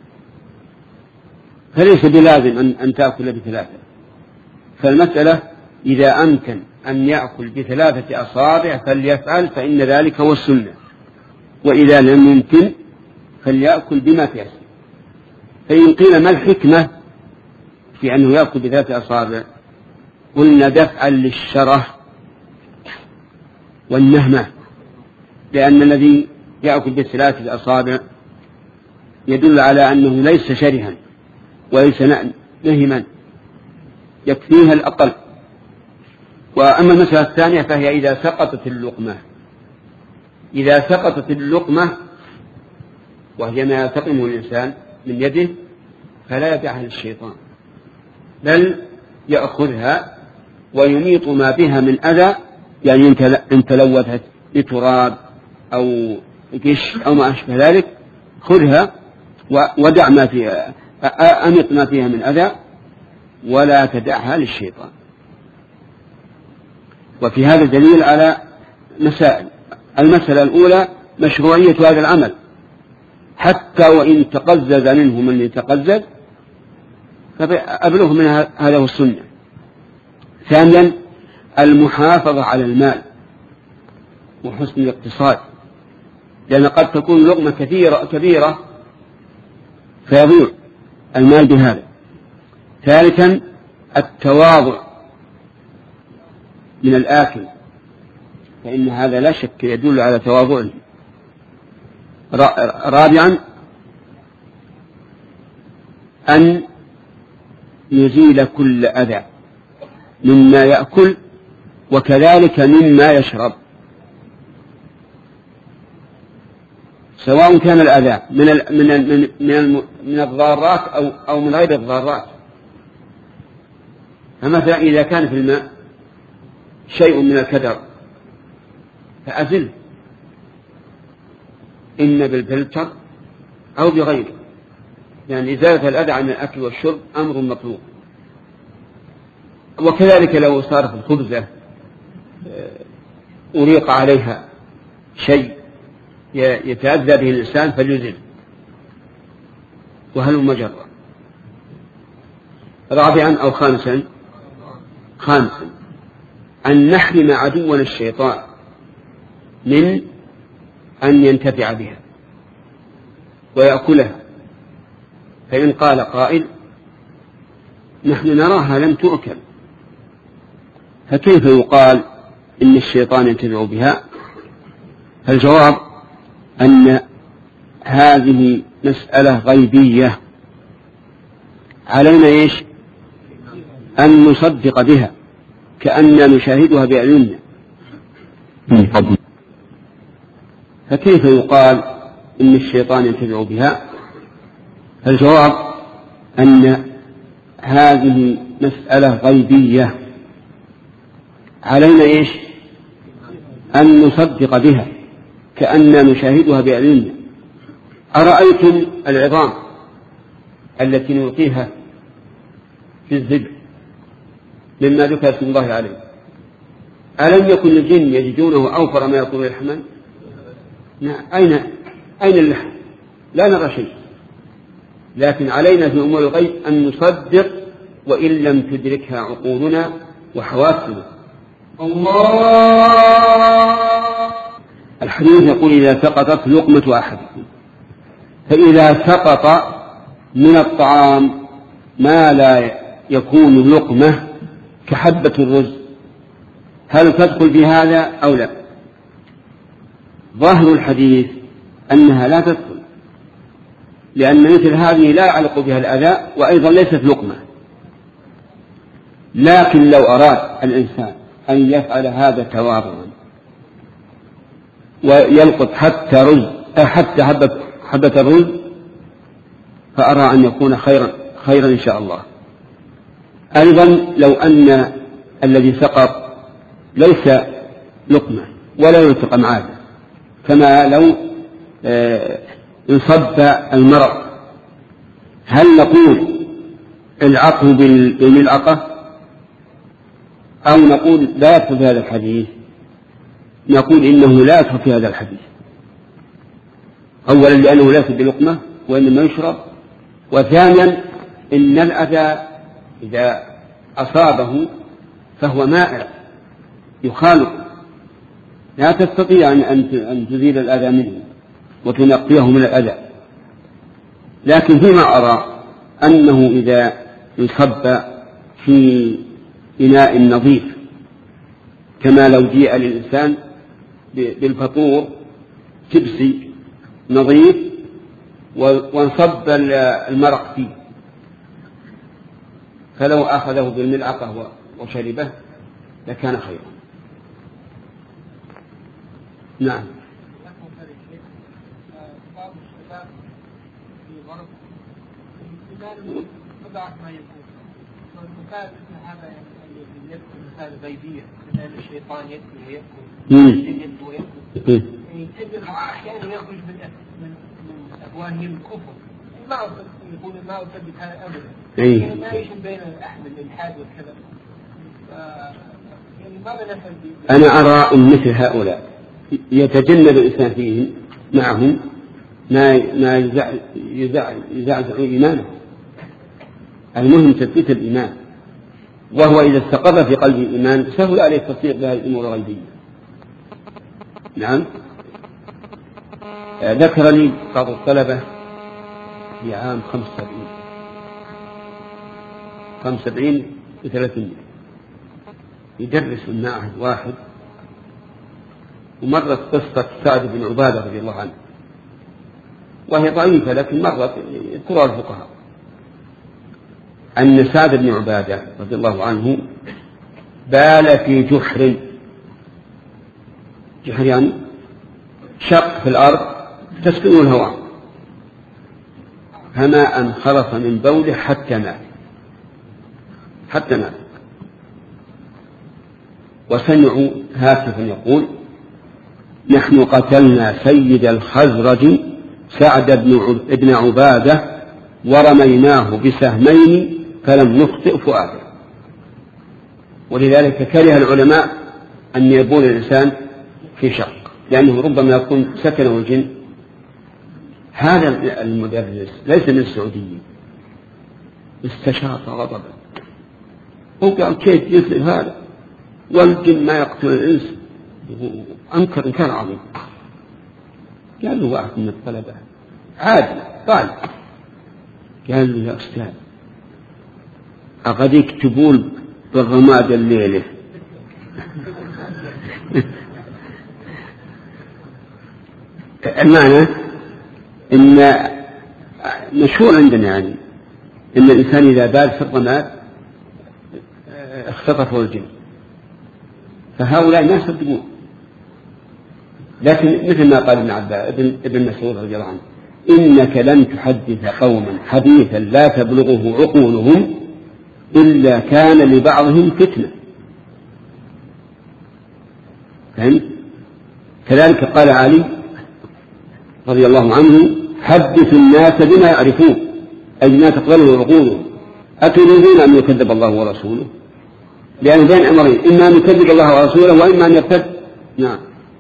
فليس بلازم أن, أن تأكل بثلاثة. فالمسألة إذا أمكن أن يأكل بثلاثة أصابع فليفعل، فإن ذلك هو السنة. وإذا لم يمكن فليأكل بما تيسر. فإن قيل ما الحكمة في أنه يأكل بثلاثة أصابع؟ قلنا دفعا للشره والنهمة، لأن الذي يأكل بثلاثة أصابع يدل على أنه ليس شرها وليس نهما، يكفيها الأقل. وأما المسألة الثانية فهي إذا سقطت اللقمة إذا سقطت اللقمة وهي ما يلتقمه الإنسان من يده فلا يدعها للشيطان، بل يأخذها ويميط ما بها من أذى، يعني إن تلوثت بتراب أو قش أو ما أشبه ذلك خذها ودع ما فيها، أمط ما فيها من أذى ولا تدعها للشيطان. وفي هذا دليل على مسائل. المسألة الأولى مشروعية هذا العمل، حتى وإن تقزز منه من يتقزز فأبلغ من هذا هو السنة. ثانيا المحافظة على المال وحسن الاقتصاد، لأن قد تكون لقمة كثيرة كبيرة فيضيع المال بهذا. ثالثا التواضع من الآكل، فإن هذا لا شك يدل على تواضعه. رابعا أن يزيل كل أذى مما يأكل وكذلك مما يشرب، سواء كان الأذى من من من من الضارات أو أو من غير الضارات. فمثلا إذا كان في الماء شيء من الكدر فأزله، إما بالفلتر أو بغيره، يعني إزالة الأذى عن الأكل والشرب أمر مطلوب. وكذلك لو صارت الخبزة أريق عليها شيء يتأذى به الإنسان فليزل، وهل مجرى. رابعا أو خامسا خامسا أن نحرم عدونا الشيطان من أن ينتفع بها ويأكلها. فإن قال قائل نحن نراها لم تؤكل، فكيف يقال إن الشيطان ينتفع بها؟ فالجواب أن هذه مسألة غيبية، علينا إيش؟ أن نصدق بها كأننا نشاهدها بأعيننا. فكيف يقال إن الشيطان ينتفع بها؟ فالجواب أن هذه مسألة غيبية، علينا إيش؟ أن نصدق بها كأننا نشاهدها بأعيننا. أرأيتم العظام التي نلقيها في الذبح مما ذكر اسم الله عليه، ألم يكن الجن يجدونه أوفر ما يكون لحما؟ أين أين اللحم؟ لا نرى شيء. لكن علينا في أمور الغيب أن نصدق وإن لم تدركها عقولنا وحواسنا. الله. الحديث يقول إذا سقطت لقمة أحدكم، فإذا سقط من الطعام ما لا يكون لقمة كحبة الرز هل تدخل في هذا أو لا؟ ظاهر الحديث أنها لا تدخل، لأن مثل هذه لا يعلق بها الأذى وأيضا ليست لقمة. لكن لو أراد الإنسان أن يفعل هذا تواضعا ويلقط حتى رز حتى حبة, حبة الرز فأرى أن يكون خيرا خيرا إن شاء الله. أيضا لو أن الذي سقط ليس لقمة ولا يلتقى معه، كما لو انصب المرض، هل نقول العقه بالملعقة أو نقول لا يدخل في هذا الحديث؟ نقول إنه لا يدخل في هذا الحديث، أولا لأنه ليس بلقمة وإنما يشرب، وثانيا إن الأذى إذا أصابه فهو مائع يخالط، لا تستطيع أن تزيل الأذى منه وتنقيه من الأذى. لكن فيما أرى أنه إذا يصب في إناء نظيف، كما لو جيء للإنسان بالفطور تبسي نظيف وانصب المرق فيه، فلو أخذه بالملعقة وشربه لكان خيرا. نعم.
مثال غيبية، مثال الشيطان يأكل ويأكل يجد ويأكل، يجد أحيانا يخرج من من أبوانهم الكفر، ما يقول ما أثبت هذا أبدا، يعني ما يشم بين الأحد الإلحاد والكذب. يعني ماذا نفعل؟
أنا أرى أن مثل هؤلاء يتجنب الإنسان فيهم معهم ما ما يزعزع يزعزع إيمانه. المهم تثبيت الإيمان، وهو إذا استقر في قلب الإيمان سهل عليه التصديق بهذه الأمور الغيبية. نعم. ذكر لي بعض الطلبة في عام خمس وسبعين خمس وسبعين وثلاثين يدرس المعهد واحد، ومرت قصة سعد بن عبادة رضي الله عنه، وهي ضعيفة لكن مرت يذكرها الفقهاء، أن سعد بن عبادة رضي الله عنه بال في جحر، جحر يعني شق في الأرض تسكن الهواء، فما أن خلص من بوله حتى مات حتى مات وسمعوا هاتفا يقول: نحن قتلنا سيد الخزرج سعد بن عبادة ورميناه بسهمين فلم نخطئ فؤاده. ولذلك كره العلماء أن يبول الإنسان في شق، لأنه ربما يكون سكنه الجن. هذا المدرس ليس من السعودية، استشاط غضبا وقال: كيف يسلم هذا والجن ما يقتل الإنس؟ أنكر إنكار عظيم. قال له واحد من الطلبة عادي طالب، قال له: يا أستاذ أغديك تبول بالرماد الليلة. المعنى إن مشهور عندنا يعني إن الإنسان إذا بال في الرماد اختطفه الجن، فهؤلاء ما يصدقون. لكن مثل ما قال ابن عباس ابن, ابن مسعود رضي الله عنه: إنك لن تحدث قوما حديثا لا تبلغه عقولهم إلا كان لبعضهم فتنة. فهمت؟ كذلك قال علي رضي الله عنه: حدث الناس بما يعرفون، أي ما تقبله عقولهم، أتريدون أن يكذب الله ورسوله؟ لأن بين أمرين: إما أن يكذب الله ورسوله وإما أن يرتد. نعم.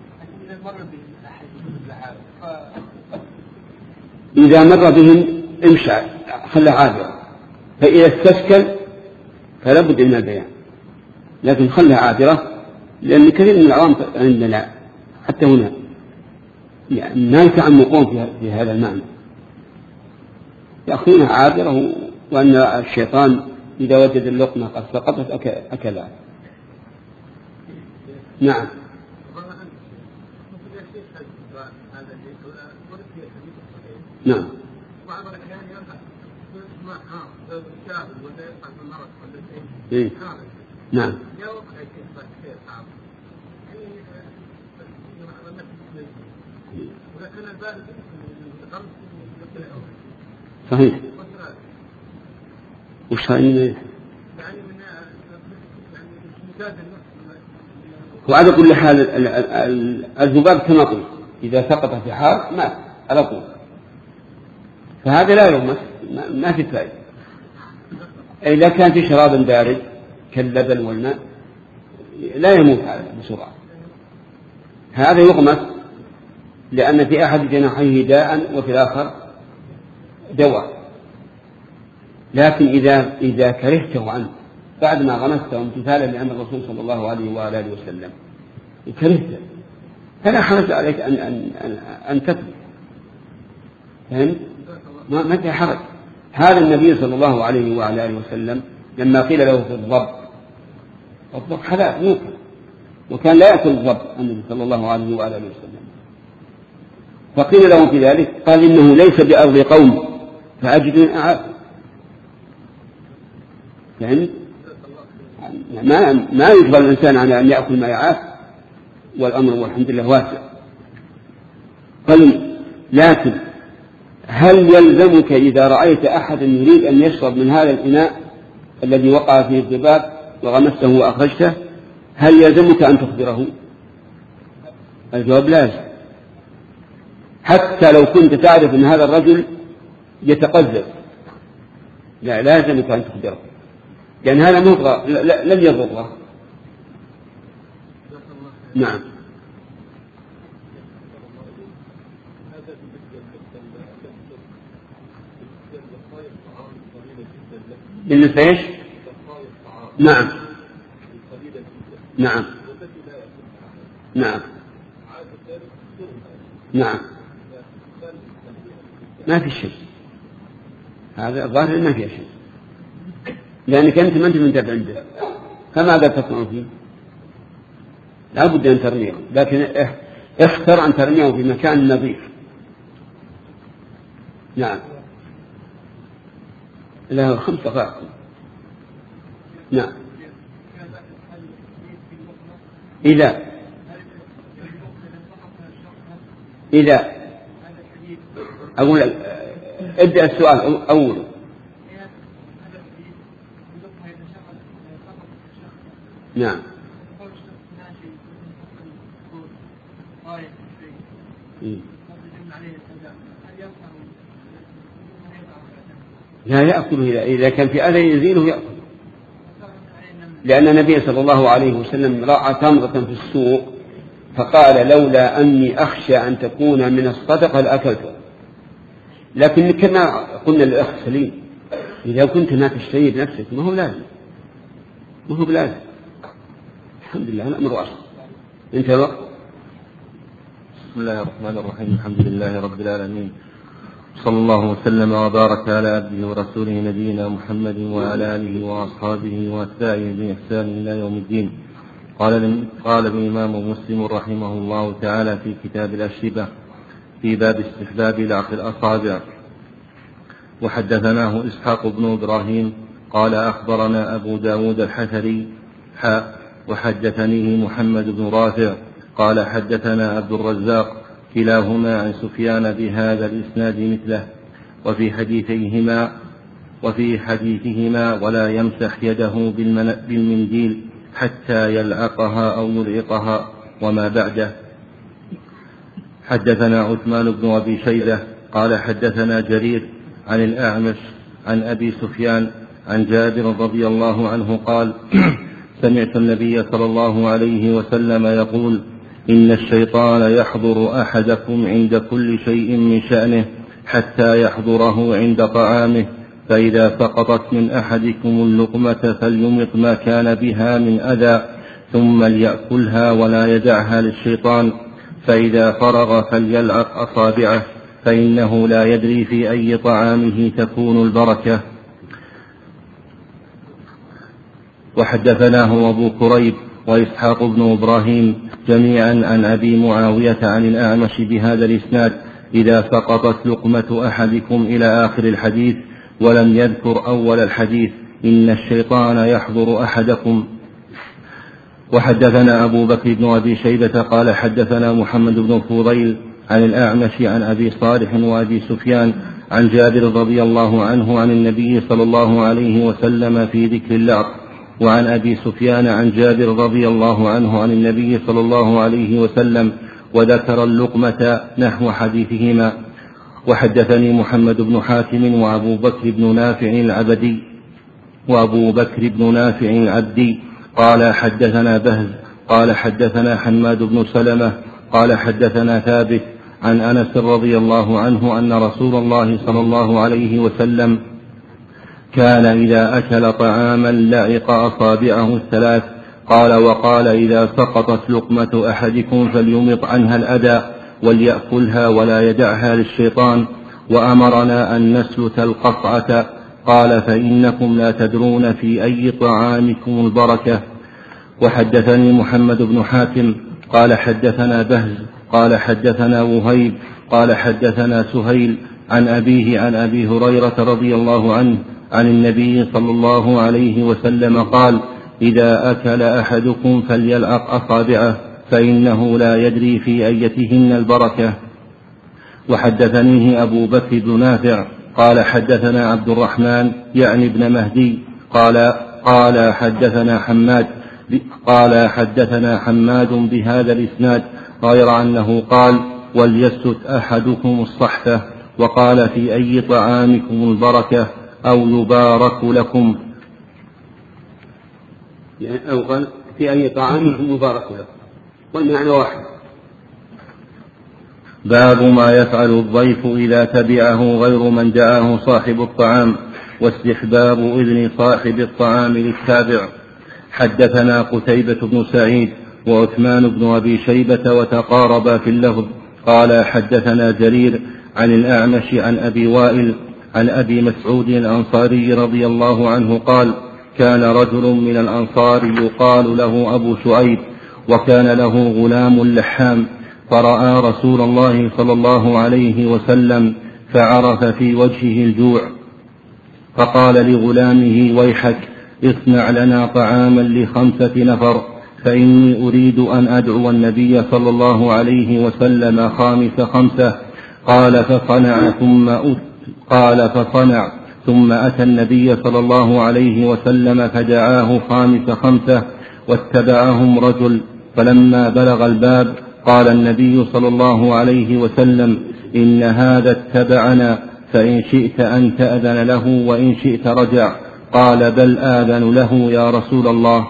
إذا مر بهم امشى خلى عابرة، فإذا استسكن فلا بد من البيان، لكن خلى عابرة، لأن كثير من العوام عندنا حتى هنا يعني ما يتعمقون في هذا المعنى، يأخذونها عابرة، وأن الشيطان إذا وجد اللقمة قد سقطت أكلها. نعم. نعم. إيه؟ نعم. صحيح. وش رأينا؟ وعلى كل حال الذباب كما قلت إذا سقط في حار مات على طول، فهذا لا يغمس، ما في فائدة. إذا كان في شراب بارد كاللبن والماء لا يموت بسرعة، هذا يغمس لأن في أحد جناحيه داء وفي الآخر دواء. لكن إذا إذا كرهته عنه بعد ما غمسته امتثالا لأمر الرسول صلى الله عليه وآله وسلم كرهته، فلا حرج عليك أن أن أن, أن تترك. فهمت؟ ما ما في حرج. هذا النبي صلى الله عليه وآله وسلم لما قيل له في الضب، الضب حلال موكل، وكان لا يأكل الضب النبي صلى الله عليه وآله وسلم، فقيل له في ذلك قال: إنه ليس بأرض قوم فأجد أعاف. فهمت؟ ما ما يجبر الإنسان على أن يأكل ما يعاف، والأمر والحمد لله واسع. قال: لكن هل يلزمك إذا رأيت أحدا يريد أن يشرب من هذا الإناء الذي وقع فيه الذباب وغمسته وأخرجته، هل يلزمك أن تخبره؟ الجواب لازم، حتى لو كنت تعرف أن هذا الرجل يتقذف، لا لازمك أن تخبره، لأن هذا مضر لن يضره. نعم. بالنسبة إيش؟ نعم. نعم. نعم. نعم. ما في شيء، هذا الظاهر ما فيه شيء، لأنك أنت ما أنت منتفع عنده، فماذا تصنع فيه؟ لا بد أن ترميه، لكن اختر أن ترميه في مكان نظيف. نعم. له خمس دقائق. نعم. إذا إذا أقول ابدأ السؤال أوله. نعم. لا يأكله إذا كان في أذى يزيله يأكل، لأن النبي صلى الله عليه وسلم رأى تمرة في السوق فقال لولا أني أخشى أن تكون من الصدقة لأكلته. لكن كما قلنا للأخ سليم إذا كنت ما تشتهي بنفسك ما هو لازم، ما هو بلازم. الحمد لله الأمر واسع. انت وقت.
بسم الله الرحمن الرحيم. الحمد لله رب العالمين، صلى الله وسلم وبارك على عبده ورسوله نبينا محمد وعلى آله وأصحابه وأتباعه بإحسان إلى يوم الدين. قال قال الإمام مسلم رحمه الله تعالى في كتاب الأشربة في باب استحباب لعق الأصابع. وحدثناه إسحاق بن إبراهيم قال أخبرنا أبو داود الحفري حاء وحدثنيه محمد بن رافع قال حدثنا عبد الرزاق كلاهما عن سفيان بهذا الإسناد مثله. وفي حديثيهما وفي حديثهما ولا يمسح يده بالمنديل حتى يلعقها أو يلعقها وما بعده. حدثنا عثمان بن أبي شيبة قال حدثنا جرير عن الأعمش عن أبي سفيان عن جابر رضي الله عنه قال سمعت النبي صلى الله عليه وسلم يقول إن الشيطان يحضر أحدكم عند كل شيء من شأنه حتى يحضره عند طعامه، فإذا سقطت من أحدكم اللقمة فليمط ما كان بها من أذى ثم ليأكلها ولا يدعها للشيطان، فإذا فرغ فليلعق أصابعه فإنه لا يدري في أي طعامه تكون البركة. وحدثناه أبو كريب وإسحاق بن إبراهيم جميعا عن أبي معاوية عن الأعمش بهذا الإسناد إذا سقطت لقمة أحدكم إلى آخر الحديث، ولم يذكر أول الحديث إن الشيطان يحضر أحدكم. وحدثنا أبو بكر بن أبي شيبة قال حدثنا محمد بن فضيل عن الأعمش عن أبي صالح وأبي سفيان عن جابر رضي الله عنه عن النبي صلى الله عليه وسلم في ذكر اللعق، وعن أبي سفيان عن جابر رضي الله عنه عن النبي صلى الله عليه وسلم وذكر اللقمة نحو حديثهما. وحدثني محمد بن حاتم وأبو بكر بن نافع العبدي وأبو بكر بن نافع العبدي قال حدثنا بهز قال حدثنا حماد بن سلمة قال حدثنا ثابت عن أنس رضي الله عنه أن رسول الله صلى الله عليه وسلم كان إذا أكل طعاما لعق أصابعه الثلاث. قال وقال إذا سقطت لقمة أحدكم فليمط عنها الأذى وليأكلها ولا يدعها للشيطان، وأمرنا أن نسلت القطعة. قال فإنكم لا تدرون في أي طعامكم البركة. وحدثني محمد بن حاتم قال حدثنا بهز قال حدثنا وهيب قال حدثنا سهيل عن أبيه عن أبي هريرة رضي الله عنه عن النبي صلى الله عليه وسلم قال إذا أكل أحدكم فليلعق أصابعه فإنه لا يدري في أيتهن البركة. وحدثنيه أبو بكر بن نافع قال حدثنا عبد الرحمن يعني ابن مهدي قال قال حدثنا حماد قال حدثنا حماد بهذا الإسناد غير أنه قال وليسلت أحدكم الصحفة، وقال في أي طعامكم البركة أو يبارك لكم،
يعني أو قال في أي طعامكم مبارك لكم، والمعنى واحد.
باب ما يفعل الضيف إذا تبعه غير من دعاه صاحب الطعام، واستحباب إذن صاحب الطعام للتابع. حدثنا قتيبة بن سعيد وعثمان بن أبي شيبة وتقاربا في اللفظ. قال حدثنا جرير عن الأعمش عن أبي وائل عن أبي مسعود الأنصاري رضي الله عنه قال كان رجل من الأنصار يقال له أبو شعيب وكان له غلام لحام فرأى رسول الله صلى الله عليه وسلم فعرف في وجهه الجوع فقال لغلامه ويحك اصنع لنا طعاما لخمسة نفر فإني أريد أن أدعو النبي صلى الله عليه وسلم خامس خمسة. قال فصنع ثم أت قال فصنع ثم أتى النبي صلى الله عليه وسلم فدعاه خامس خمسة واتبعهم رجل فلما بلغ الباب قال النبي صلى الله عليه وسلم إن هذا اتبعنا فإن شئت أن تأذن له وإن شئت رجع. قال بل آذن له يا رسول الله.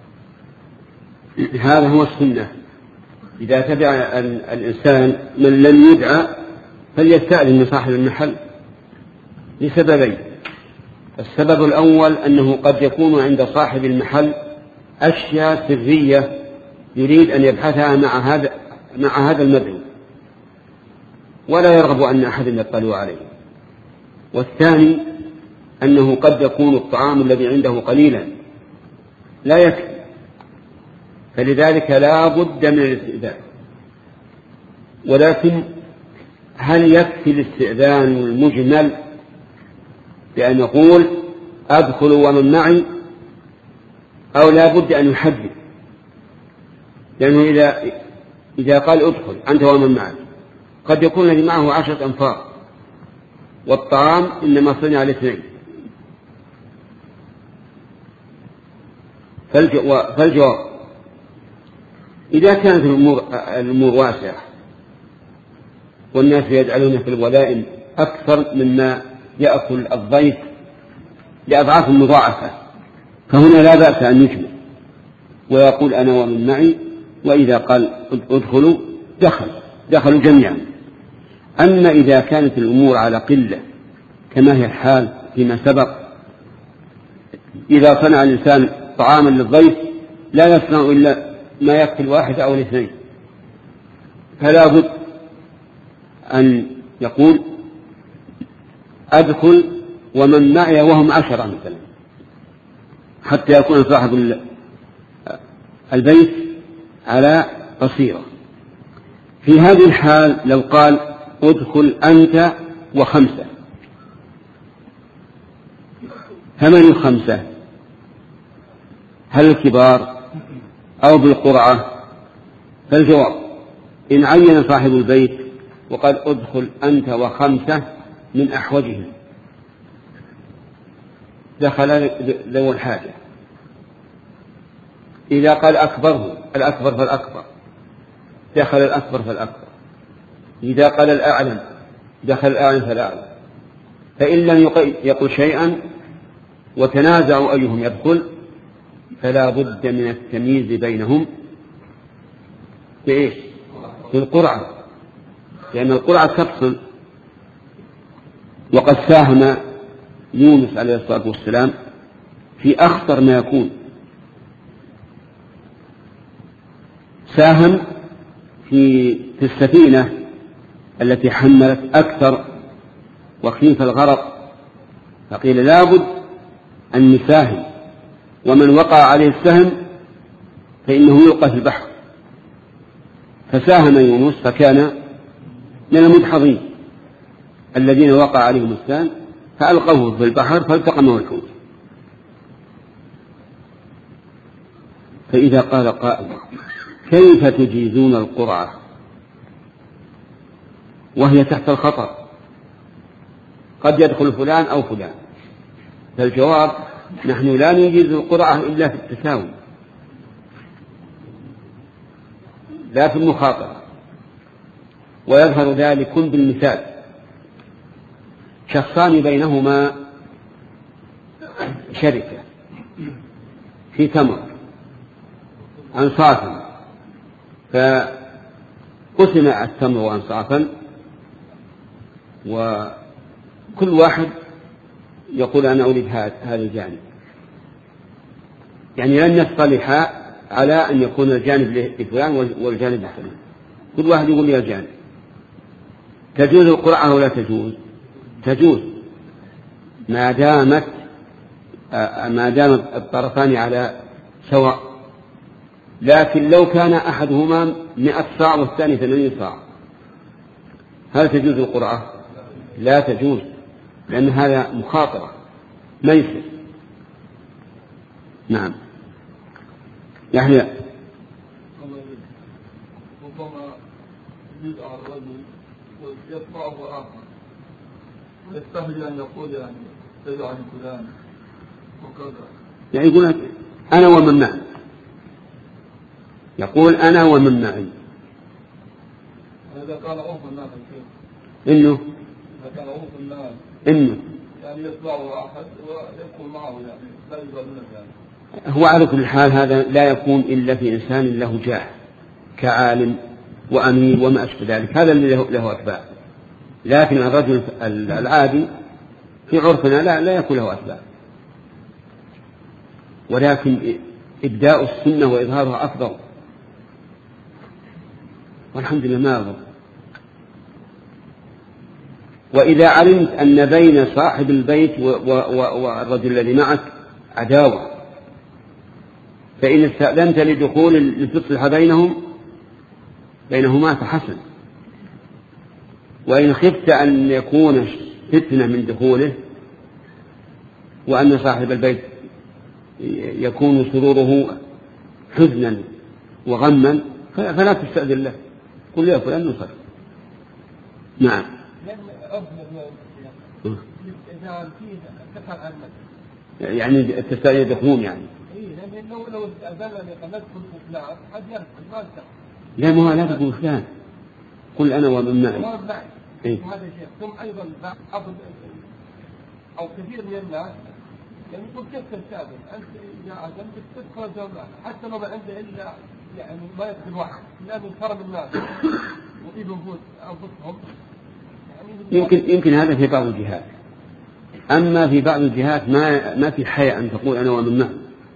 هذا هو السنة، إذا تبع الإنسان من لم يدعى فليستأذن من صاحب المحل لسببين. السبب الأول أنه قد يكون عند صاحب المحل أشياء سرية يريد أن يبحثها مع هذا مع هذا المدعو ولا يرغب أن أحد يطلع عليه. والثاني أنه قد يكون الطعام الذي عنده قليلا لا يكفي، فلذلك لا بد من الاستئذان. ولكن هل يكفي الاستئذان المجمل بأن يقول أدخل ومن معي، أو لا بد أن يحدد؟ لأنه إذا إذا قال أدخل أنت ومن معي قد يكون الذي معه عشرة أنفار والطعام إنما صنع لاثنين. فالجواب إذا كانت الأمور, الأمور واسعة والناس يجعلون في الولائم أكثر مما يأكل الضيف لأضعاف مضاعفة فهنا لا بأس أن يجمع ويقول أنا ومن معي، وإذا قال ادخلوا دخل دخلوا جميعا. أما إذا كانت الأمور على قلة كما هي الحال فيما سبق، إذا صنع الإنسان طعاما للضيف لا يصنع إلا ما يكفي الواحد أو الاثنين، فلا بد أن يقول أدخل ومن معي وهم عشرة مثلا حتى يكون صاحب البيت على بصيرة. في هذه الحال لو قال ادخل أنت وخمسة، فمن الخمسة؟ هل الكبار أو بالقرعة؟ فالجواب إن عين صاحب البيت وقال ادخل أنت وخمسة من أحوجهم دخل ذو الحاجة. إذا قال أكبره الأكبر فالأكبر دخل الأكبر فالأكبر. إذا قال الأعلم دخل الأعلم فالأعلم. فإن لم يقل شيئا وتنازعوا أيهم يدخل فلا بد من التمييز بينهم بإيش؟ بالقرعة، لأن القرعة تفصل. وقد ساهم يونس عليه الصلاة والسلام في أخطر ما يكون، ساهم في في السفينة التي حملت أكثر وخيف الغرق، فقيل لابد أن نساهم، ومن وقع عليه السهم فإنه يلقى في البحر. فساهم يونس فكان من المدحضين الذين وقع عليهم السهم فألقوه في البحر فالتقمه الحوت. فإذا قال قائل كيف تجيزون القرعة وهي تحت الخطر، قد يدخل فلان أو فلان؟ فالجواب نحن لا نجيز القرعة إلا في التساوي لا في المخاطرة. ويظهر ذلك بالمثال: شخصان بينهما شركة في تمر أنصافا، فقسم التمر أنصافا وكل واحد يقول أنا أريد هذا الجانب، يعني لن يصطلحا على أن يكون الجانب لفلان والجانب لفلان، كل واحد يقول لي الجانب. تجوز القرعة ولا تجوز؟ تجوز ما دامت ما دام الطرفان على سواء، لكن لو كان أحدهما مئة صاع والثاني ثمانين صاع هل تجوز القرعة؟ لا تجوز، لأن هذا مخاطرة ميسر. نعم. يحيى.
ربما يدعى الرجل ويطبعه آخر ويستهجى أن يقول يعني تدعني فلان وكذا،
يعني يقول أنا ومن معي، يقول أنا ومن معي.
إذا كان عرف الناس
إنه
إذا كان عرف الناس
إنه
يعني يطبعه أحد ويكون معه يعني لا يظلمه يعني.
هو على كل حال هذا لا يكون إلا في إنسان له جاه كعالم وأمير وما أشبه ذلك، هذا اللي له أتباع. لكن الرجل العادي في عرفنا لا لا يكون له أتباع، ولكن إبداء السنة وإظهارها أفضل، والحمد لله ما أفضل. وإذا علمت أن بين صاحب البيت والرجل الذي معك عداوة، فإن استأذنت لدخول لتصلح بينهم بينهما فحسن، وإن خفت أن يكون فتنة من دخوله وأن صاحب البيت يكون سروره حزنا وغما فلا تستأذن له، قل يا فلان نصر. نعم. يعني تستأذن يدخلون يعني.
لو لو استأذنني ندخل فلان قد يدخل ما استأذن.
لا ما لا تقول فلان، قل أنا ومن معي.
إيه؟ هذا شيء. ثم أيضا بعض أو كثير من الناس يعني يقول كيف تستأذن أنت إذا أذنت تدخل الجامعة حتى لو ما عنده إلا يعني ما يدخل واحد، لأنه كرم الناس وإذا نفوس أنفسهم يعني
يمكن يمكن هذا في بعض الجهات، أما في بعض الجهات ما ما في حياء أن تقول أنا ومن معي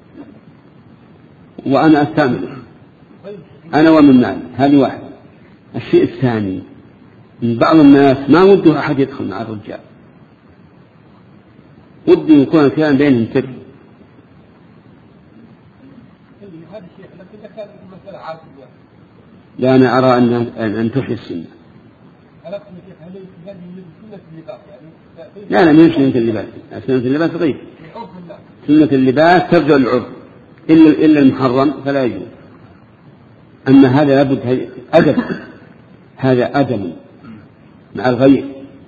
وأنا أستأمن أنا ومن معي. هذه واحدة. الشيء الثاني من بعض الناس ما وده أحد يدخل مع الرجال، وده يكون كان بينهم سر. لا أنا أرى أن أن تحيي السنة. لا لا مش سنة اللباس، سنة اللباس غير. سنة اللباس ترجع للعرف إلا إلا المحرم فلا يجوز. أما هذا لابد أدب، هذا أدب مع الغير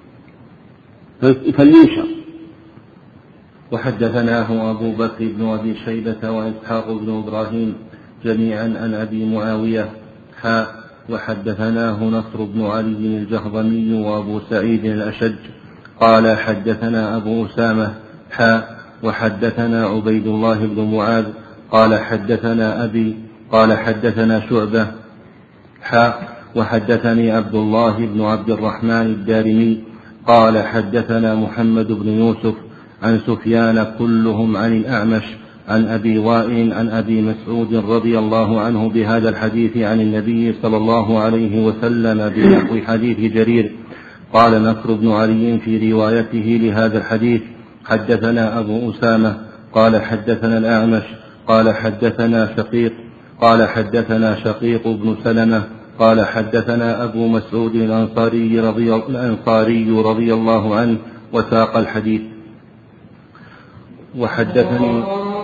فلينشر.
وحدثناه أبو بكر بن أبي شيبة وإسحاق بن إبراهيم جميعا عن أبي معاوية حاء وحدثناه نصر بن علي الجهضمي وأبو سعيد الأشج قال حدثنا أبو أسامة حاء وحدثنا عبيد الله بن معاذ قال حدثنا أبي قال حدثنا شعبة حاء وحدثني عبد الله بن عبد الرحمن الدارمي قال حدثنا محمد بن يوسف عن سفيان كلهم عن الأعمش عن أبي وائل عن أبي مسعود رضي الله عنه بهذا الحديث عن النبي صلى الله عليه وسلم بنحو حديث جرير. قال نصر بن علي في روايته لهذا الحديث حدثنا أبو أسامة قال حدثنا الأعمش قال حدثنا شقيق قال حدثنا شقيق بن سلمة قال حدثنا أبو مسعود الأنصاري رضي, الأنصاري رضي الله عنه وساق الحديث. وحدثني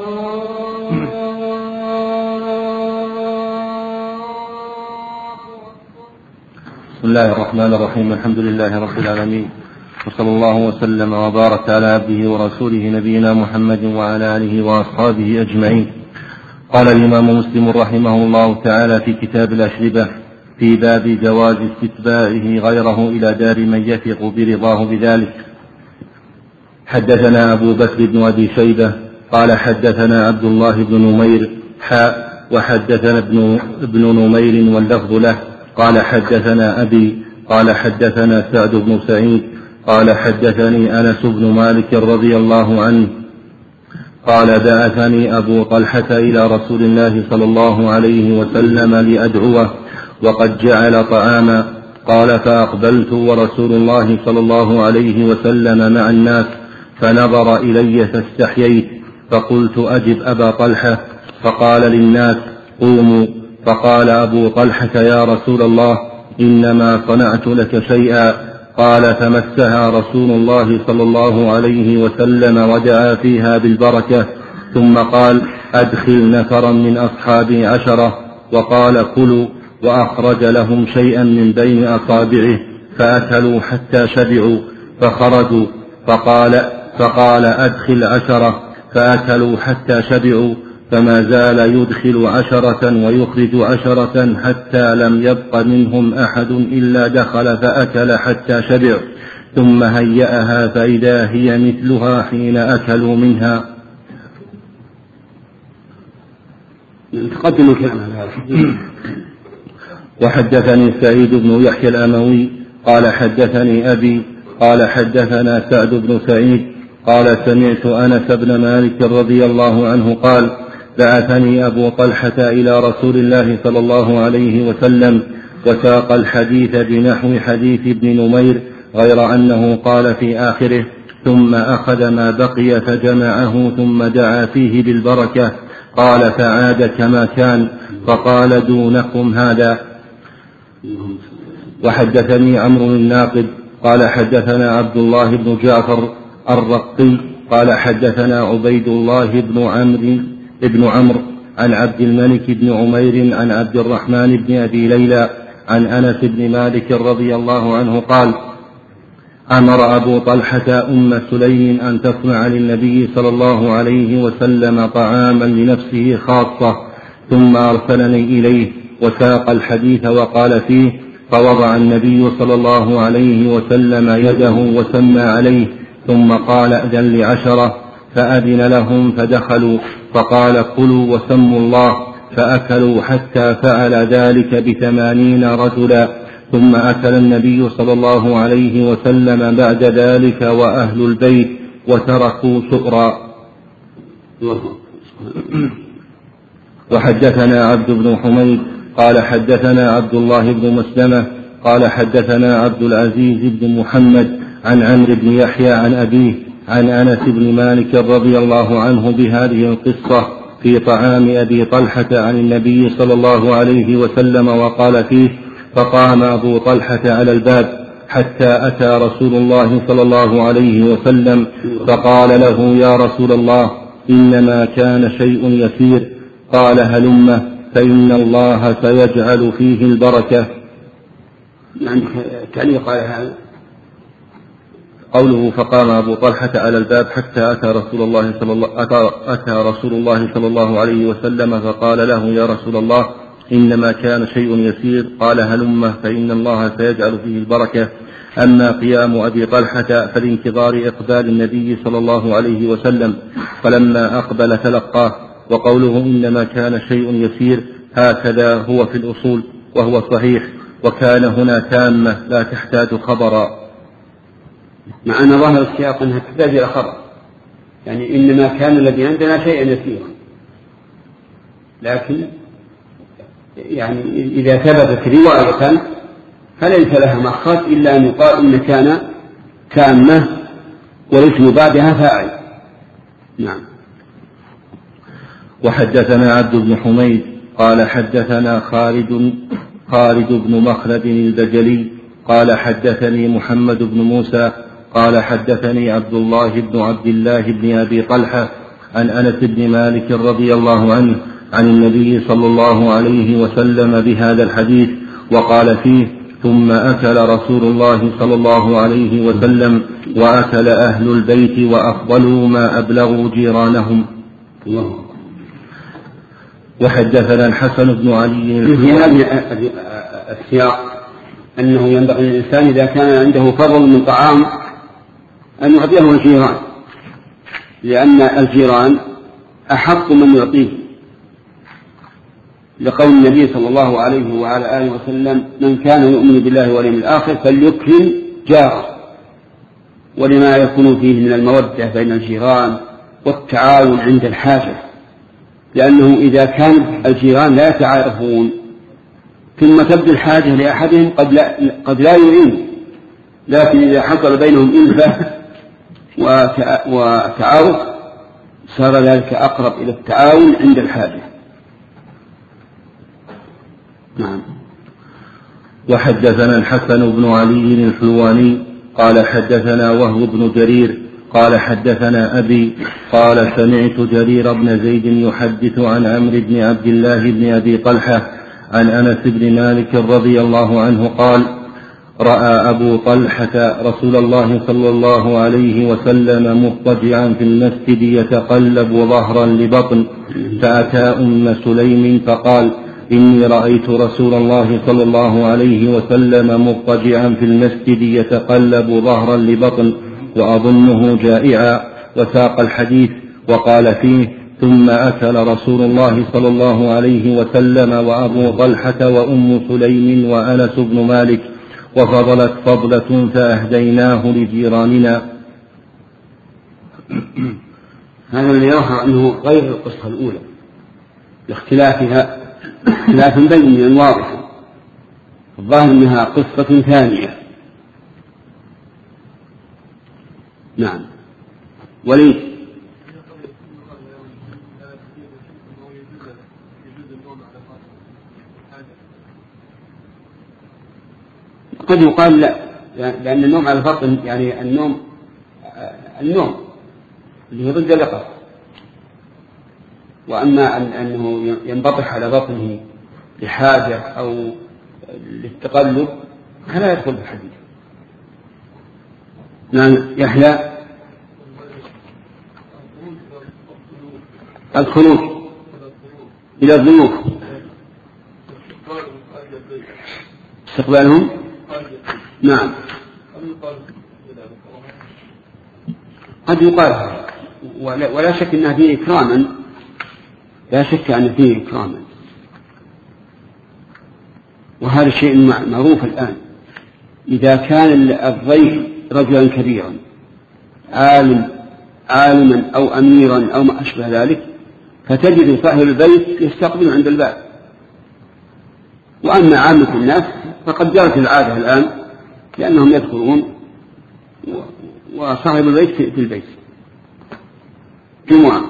بسم الله الرحمن الرحيم الحمد لله رب العالمين وصلى الله وسلم وبارك على عبده ورسوله نبينا محمد وعلى آله وأصحابه أجمعين. قال الإمام مسلم رحمه الله تعالى في كتاب الأشربة في باب جواز استتباعه غيره إلى دار من يثق برضاه بذلك. حدثنا أبو بكر بن أبي شيبة قال حدثنا عبد الله بن نمير حاء وحدثنا ابن, ابن نمير واللفظ له قال حدثنا أبي قال حدثنا سعد بن سعيد قال حدثني أنس بن مالك رضي الله عنه قال بعثني أبو طلحة إلى رسول الله صلى الله عليه وسلم لأدعوه وقد جعل طعاما قال فأقبلت ورسول الله صلى الله عليه وسلم مع الناس فنظر إلي فاستحييت فقلت أجب أبا طلحة فقال للناس قوموا فقال أبو طلحة يا رسول الله إنما صنعت لك شيئا قال فمسها رسول الله صلى الله عليه وسلم ودعا فيها بالبركة ثم قال أدخل نفرا من أصحابي عشرة وقال كلوا وأخرج لهم شيئا من بين أصابعه فأكلوا حتى شبعوا فخرجوا فقال, فقال أدخل عشرة فأكلوا حتى شبعوا فما زال يدخل عشرة ويخرج عشرة حتى لم يبق منهم أحد إلا دخل فأكل حتى شبع ثم هيأها فإذا هي مثلها حين أكلوا منها.
تقدم الكلام على هذا.
وحدثني سعيد بن يحيى الأموي قال حدثني أبي قال حدثنا سعد بن سعيد قال سمعت أنس بن مالك رضي الله عنه قال بعثني أبو طلحة إلى رسول الله صلى الله عليه وسلم وساق الحديث بنحو حديث ابن نمير غير أنه قال في آخره ثم أخذ ما بقي فجمعه ثم دعا فيه بالبركة قال فعاد كما كان فقال دونكم هذا. وحدثني عمرو الناقد قال حدثنا عبد الله بن جعفر الرقي قال حدثنا عبيد الله بن عمرو ابن عمرو عن عبد الملك بن عمير عن عبد الرحمن بن أبي ليلى عن أنس بن مالك رضي الله عنه قال أمر أبو طلحة أم سليم أن تصنع للنبي صلى الله عليه وسلم طعاما لنفسه خاصة ثم أرسلني إليه وساق الحديث وقال فيه فوضع النبي صلى الله عليه وسلم يده وسمى عليه ثم قال أذن لعشرة فأذن لهم فدخلوا فقال كلوا وسموا الله فأكلوا حتى فعل ذلك بثمانين رجلا ثم أكل النبي صلى الله عليه وسلم بعد ذلك وأهل البيت وتركوا سؤرا. وحدثنا عبد بن حميد قال حدثنا عبد الله بن مسلمة قال حدثنا عبد العزيز بن محمد عن عمرو بن يحيى عن أبيه عن أنس بن مالك رضي الله عنه بهذه القصة في طعام أبي طلحة عن النبي صلى الله عليه وسلم وقال فيه فقام أبو طلحة على الباب حتى أتى رسول الله صلى الله عليه وسلم فقال له يا رسول الله إنما كان شيء يسير قال هلم فإن الله سيجعل فيه البركة.
عندك تعليق على هذا؟
قوله فقام أبو طلحة على الباب حتى أتى رسول الله صلى الله أتى, أتى رسول الله صلى الله عليه وسلم فقال له يا رسول الله إنما كان شيء يسير قال هلم فإن الله سيجعل فيه البركة. أما قيام أبي طلحة فلانتظار إقبال النبي صلى الله عليه وسلم فلما أقبل تلقاه وقوله إنما كان شيء يسير هكذا هو في الأصول وهو صحيح وكان هنا تامة لا تحتاج خبرا.
مع أن ظاهر السياق أنها تحتاج إلى خبر يعني إنما كان الذي عندنا شيئا يسيرا لكن يعني إذا ثبتت رواية فليس لها مخرج إلا أن يقال إن كان تامة والاسم بعدها فاعل. نعم.
وحدثنا عبد بن حميد قال حدثنا خالد خالد بن مخلد البجلي قال حدثني محمد بن موسى قال حدثني عبد الله بن عبد الله بن أبي طلحة عن أنس بن مالك رضي الله عنه عن النبي صلى الله عليه وسلم بهذا الحديث وقال فيه ثم أكل رسول الله صلى الله عليه وسلم وأكل أهل البيت وأفضلوا ما أبلغوا جيرانهم. وحدثنا الحسن بن علي
في هذا السياق أنه ينبغي للإنسان إذا كان عنده فضل من طعام أن يعطيه الجيران لأن الجيران أحق من يعطيه لقول النبي صلى الله عليه وعلى آله وسلم من كان يؤمن بالله واليوم الآخر فليكرم جاره ولما يكون فيه من المودة بين الجيران والتعاون عند الحاجة لأنه إذا كان الجيران لا يتعارفون ثم تبدو الحاجة لأحدهم قد لا, قد لا يعين، لكن إذا حصل بينهم إلفة وتعارف صار ذلك أقرب إلى التعاون عند الحاجة. نعم.
وحدثنا الحسن بن علي الحلواني قال حدثنا وهب بن جرير قال حدثنا أبي قال سمعت جرير بن زيد يحدث عن عمرو بن عبد الله بن أبي طلحة عن أنس بن مالك رضي الله عنه قال رأى أبو طلحة رسول الله صلى الله عليه وسلم مضطجعا في المسجد يتقلب ظهرا لبطن، فأتى أم سليم فقال إني رأيت رسول الله صلى الله عليه وسلم مضطجعا في المسجد يتقلب ظهرا لبطن وأظنه جائعا، وساق الحديث وقال فيه ثم أكل رسول الله صلى الله عليه وسلم وأبو طلحة وأم سليم وأنس بن مالك، وفضلت فضلة فأهديناه لجيراننا.
هذا الذي يظهر أنه غير القصة الأولى لاختلافها اختلاف بين واضح، الظاهر أنها قصة ثانية. نعم. وليد قد يقال لا، لأن النوم على البطن يعني النوم النوم اللي هو ضد اليقظة، وأما أنه ينبطح على بطنه لحاجة أو للتقلب فلا يدخل في الحديث. نعم. يحيى الخروج إلى الضيوف استقبالهم. نعم. قد يقال ولا, ولا شك أنه فيه إكراما، لا شك أن فيه إكراما، وهذا شيء معروف الآن. إذا كان الضيف رجلا كبيرا عالم عالما أو أميرا أو ما أشبه ذلك فتجد صاحب البيت يستقبل عند الباب. وأما عامة الناس فقد جرت العادة الآن لأنهم يدخلون وصاحب البيت في البيت جمعة.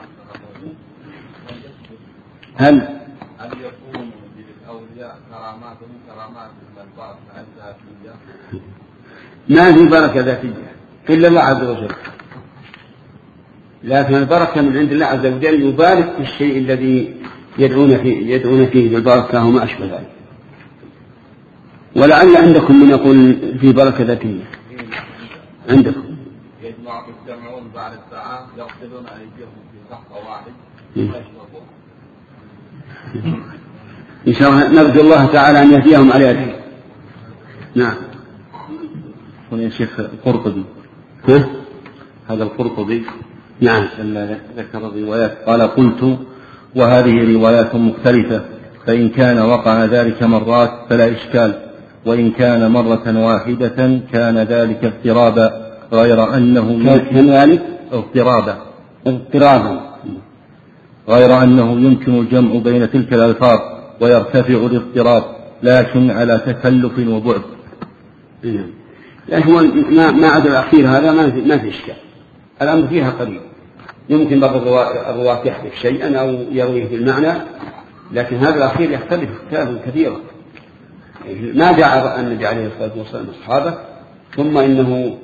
هل
هل يكون للأولياء كرامات من كرامات البعض ذاتية؟
ما في بركة ذاتية إلا الله عز وجل، لكن البركة من عند الله عز وجل يبارك في الشيء الذي يدعون فيه يدعون فيه بالبركة وما أشبه ذلك. ولعل عندكم من يقول في بركة ذاتية عندكم.
يجتمعون بعد الساعة يغسلون أيديهم في صحفة واحد ويشربون.
إن شاء الله نرجو الله تعالى أن يهديهم على يده. نعم.
هنا شيخ القرطبي هذا القرطبي
نعم
ذكر الروايات قال قلت وهذه روايات مختلفة، فإن كان وقع ذلك مرات فلا إشكال، وإن كان مرة واحدة كان ذلك اضطرابا، غير أنه
كان ذلك
اضطرابا
اضطرابا
غير أنه يمكن الجمع بين تلك الألفاظ ويرتفع الاضطراب، لكن على تكلف وبعد.
لكن هو ما عدا الأخير هذا ما في ما في إشكال، الأمر فيها قريب، يمكن بعض الرواة يحدث شيئا أو يرويه بالمعنى، لكن هذا الأخير يختلف اختلافا كثيرا. ما جاء النبي عليه الصلاة والسلام أصحابه ثم إنه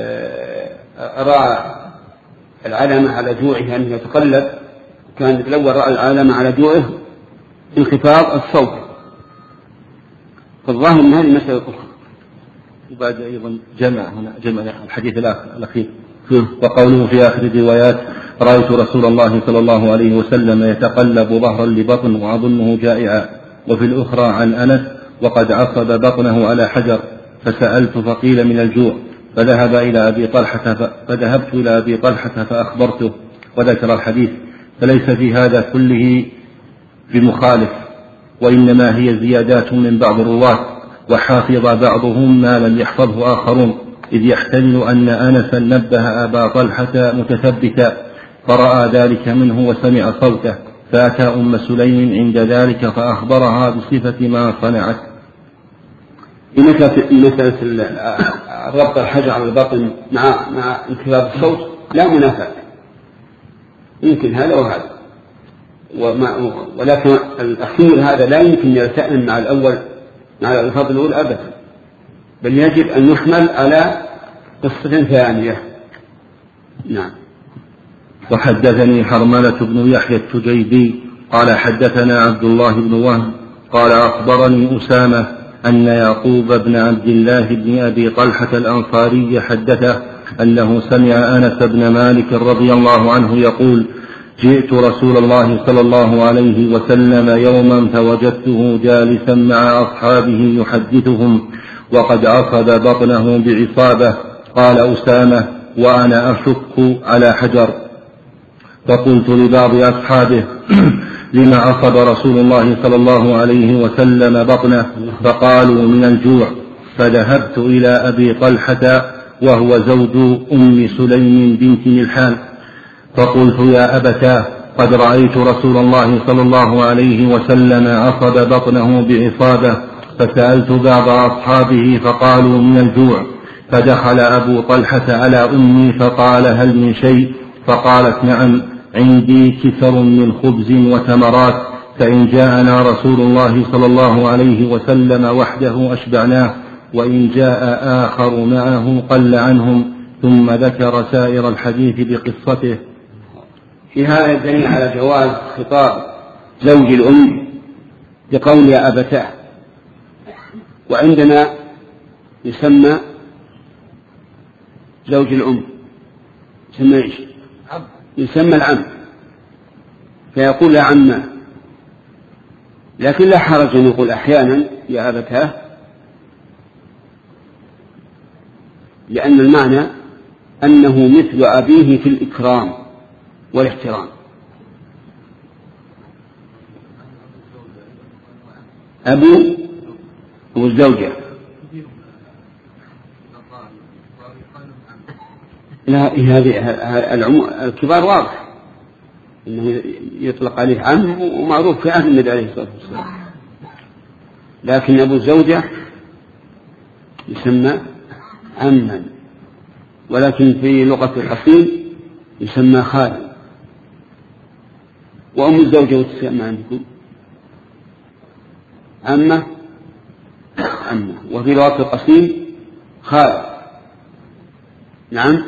رأى العلامة على جوعه أنه يتقلب، كان الأول رأى العلامة على جوعه انخفاض الصوت، فالظاهر من هذه المسألة أخرى.
وبعد أيضا جمع هنا جمع الحديث الأخير وقوله في آخر الروايات رأيت رسول الله صلى الله عليه وسلم يتقلب ظهرا لبطن وأظنه جائعا، وفي الأخرى عن أنس وقد عصب بطنه على حجر فسألت فقيل من الجوع، فذهب إلى أبي طلحة فذهبت إلى أبي طلحة فأخبرته وذكر الحديث، فليس في هذا كله بمخالف، وإنما هي زيادات من بعض الرواة، وحافظ بعضهم ما لم يحفظه آخرون، إذ يحتمل أن أنسا نبه أبا طلحة متثبتا فرأى ذلك منه وسمع صوته فأتى أم سليم عند ذلك فأخبرها بصفة ما صنعت.
مسألة ربط الحجر على البطن مع مع انخفاض الصوت لا منافاة، يمكن هذا وهذا، ولكن الأخير هذا لا يمكن يلتئم مع الأول مع الألفاظ الأولى أبدا، بل يجب أن يحمل على قصة ثانية. نعم.
وحدثني حرملة بن يحيى التجيبي قال حدثنا عبد الله بن وهب قال أخبرني أسامة أن يعقوب بن عبد الله بن أبي طلحة الأنصاري حدثه أنه سمع أنس بن مالك رضي الله عنه يقول: جئت رسول الله صلى الله عليه وسلم يوما فوجدته جالسا مع أصحابه يحدثهم وقد عصب بطنه بعصابة. قال أسامة: وأنا أشك على حجر. فقلت لبعض أصحابه: لما عصب رسول الله صلى الله عليه وسلم بطنه؟ فقالوا: من الجوع. فذهبت إلى أبي طلحة وهو زوج أم سليم بنت ملحان فقلت: يا أبتاه، قد رأيت رسول الله صلى الله عليه وسلم عصب بطنه بعصابة. فسألت بعض أصحابه فقالوا: من الجوع. فدخل أبو طلحة على أمي فقال: هل من شيء؟ فقالت: نعم، عندي كسر من خبز وتمرات، فإن جاءنا رسول الله صلى الله عليه وسلم وحده أشبعناه، وإن جاء آخر معه قل عنهم. ثم ذكر سائر الحديث بقصته.
في هذا الدليل على جواز خطاب زوج الأم بقول يا أبتاه، وعندنا يسمى زوج الأم يسمى إيش؟ يسمى العم، فيقول يا عماه، لكن لا حرج أن يقول أحيانا يا أبتاه، لأن المعنى أنه مثل أبيه في الإكرام والاحترام. أبو والزوجة لا، هذه الكبار واضح إنه يطلق عليه عم ومعروف في عهد النبي عليه الصلاة والسلام، لكن أبو الزوجة يسمى عما، ولكن في لغة الأصيل يسمى خال. وأم الزوجة تسمى عندكم عمة عمة، وفي لغة الأصيل خال. نعم.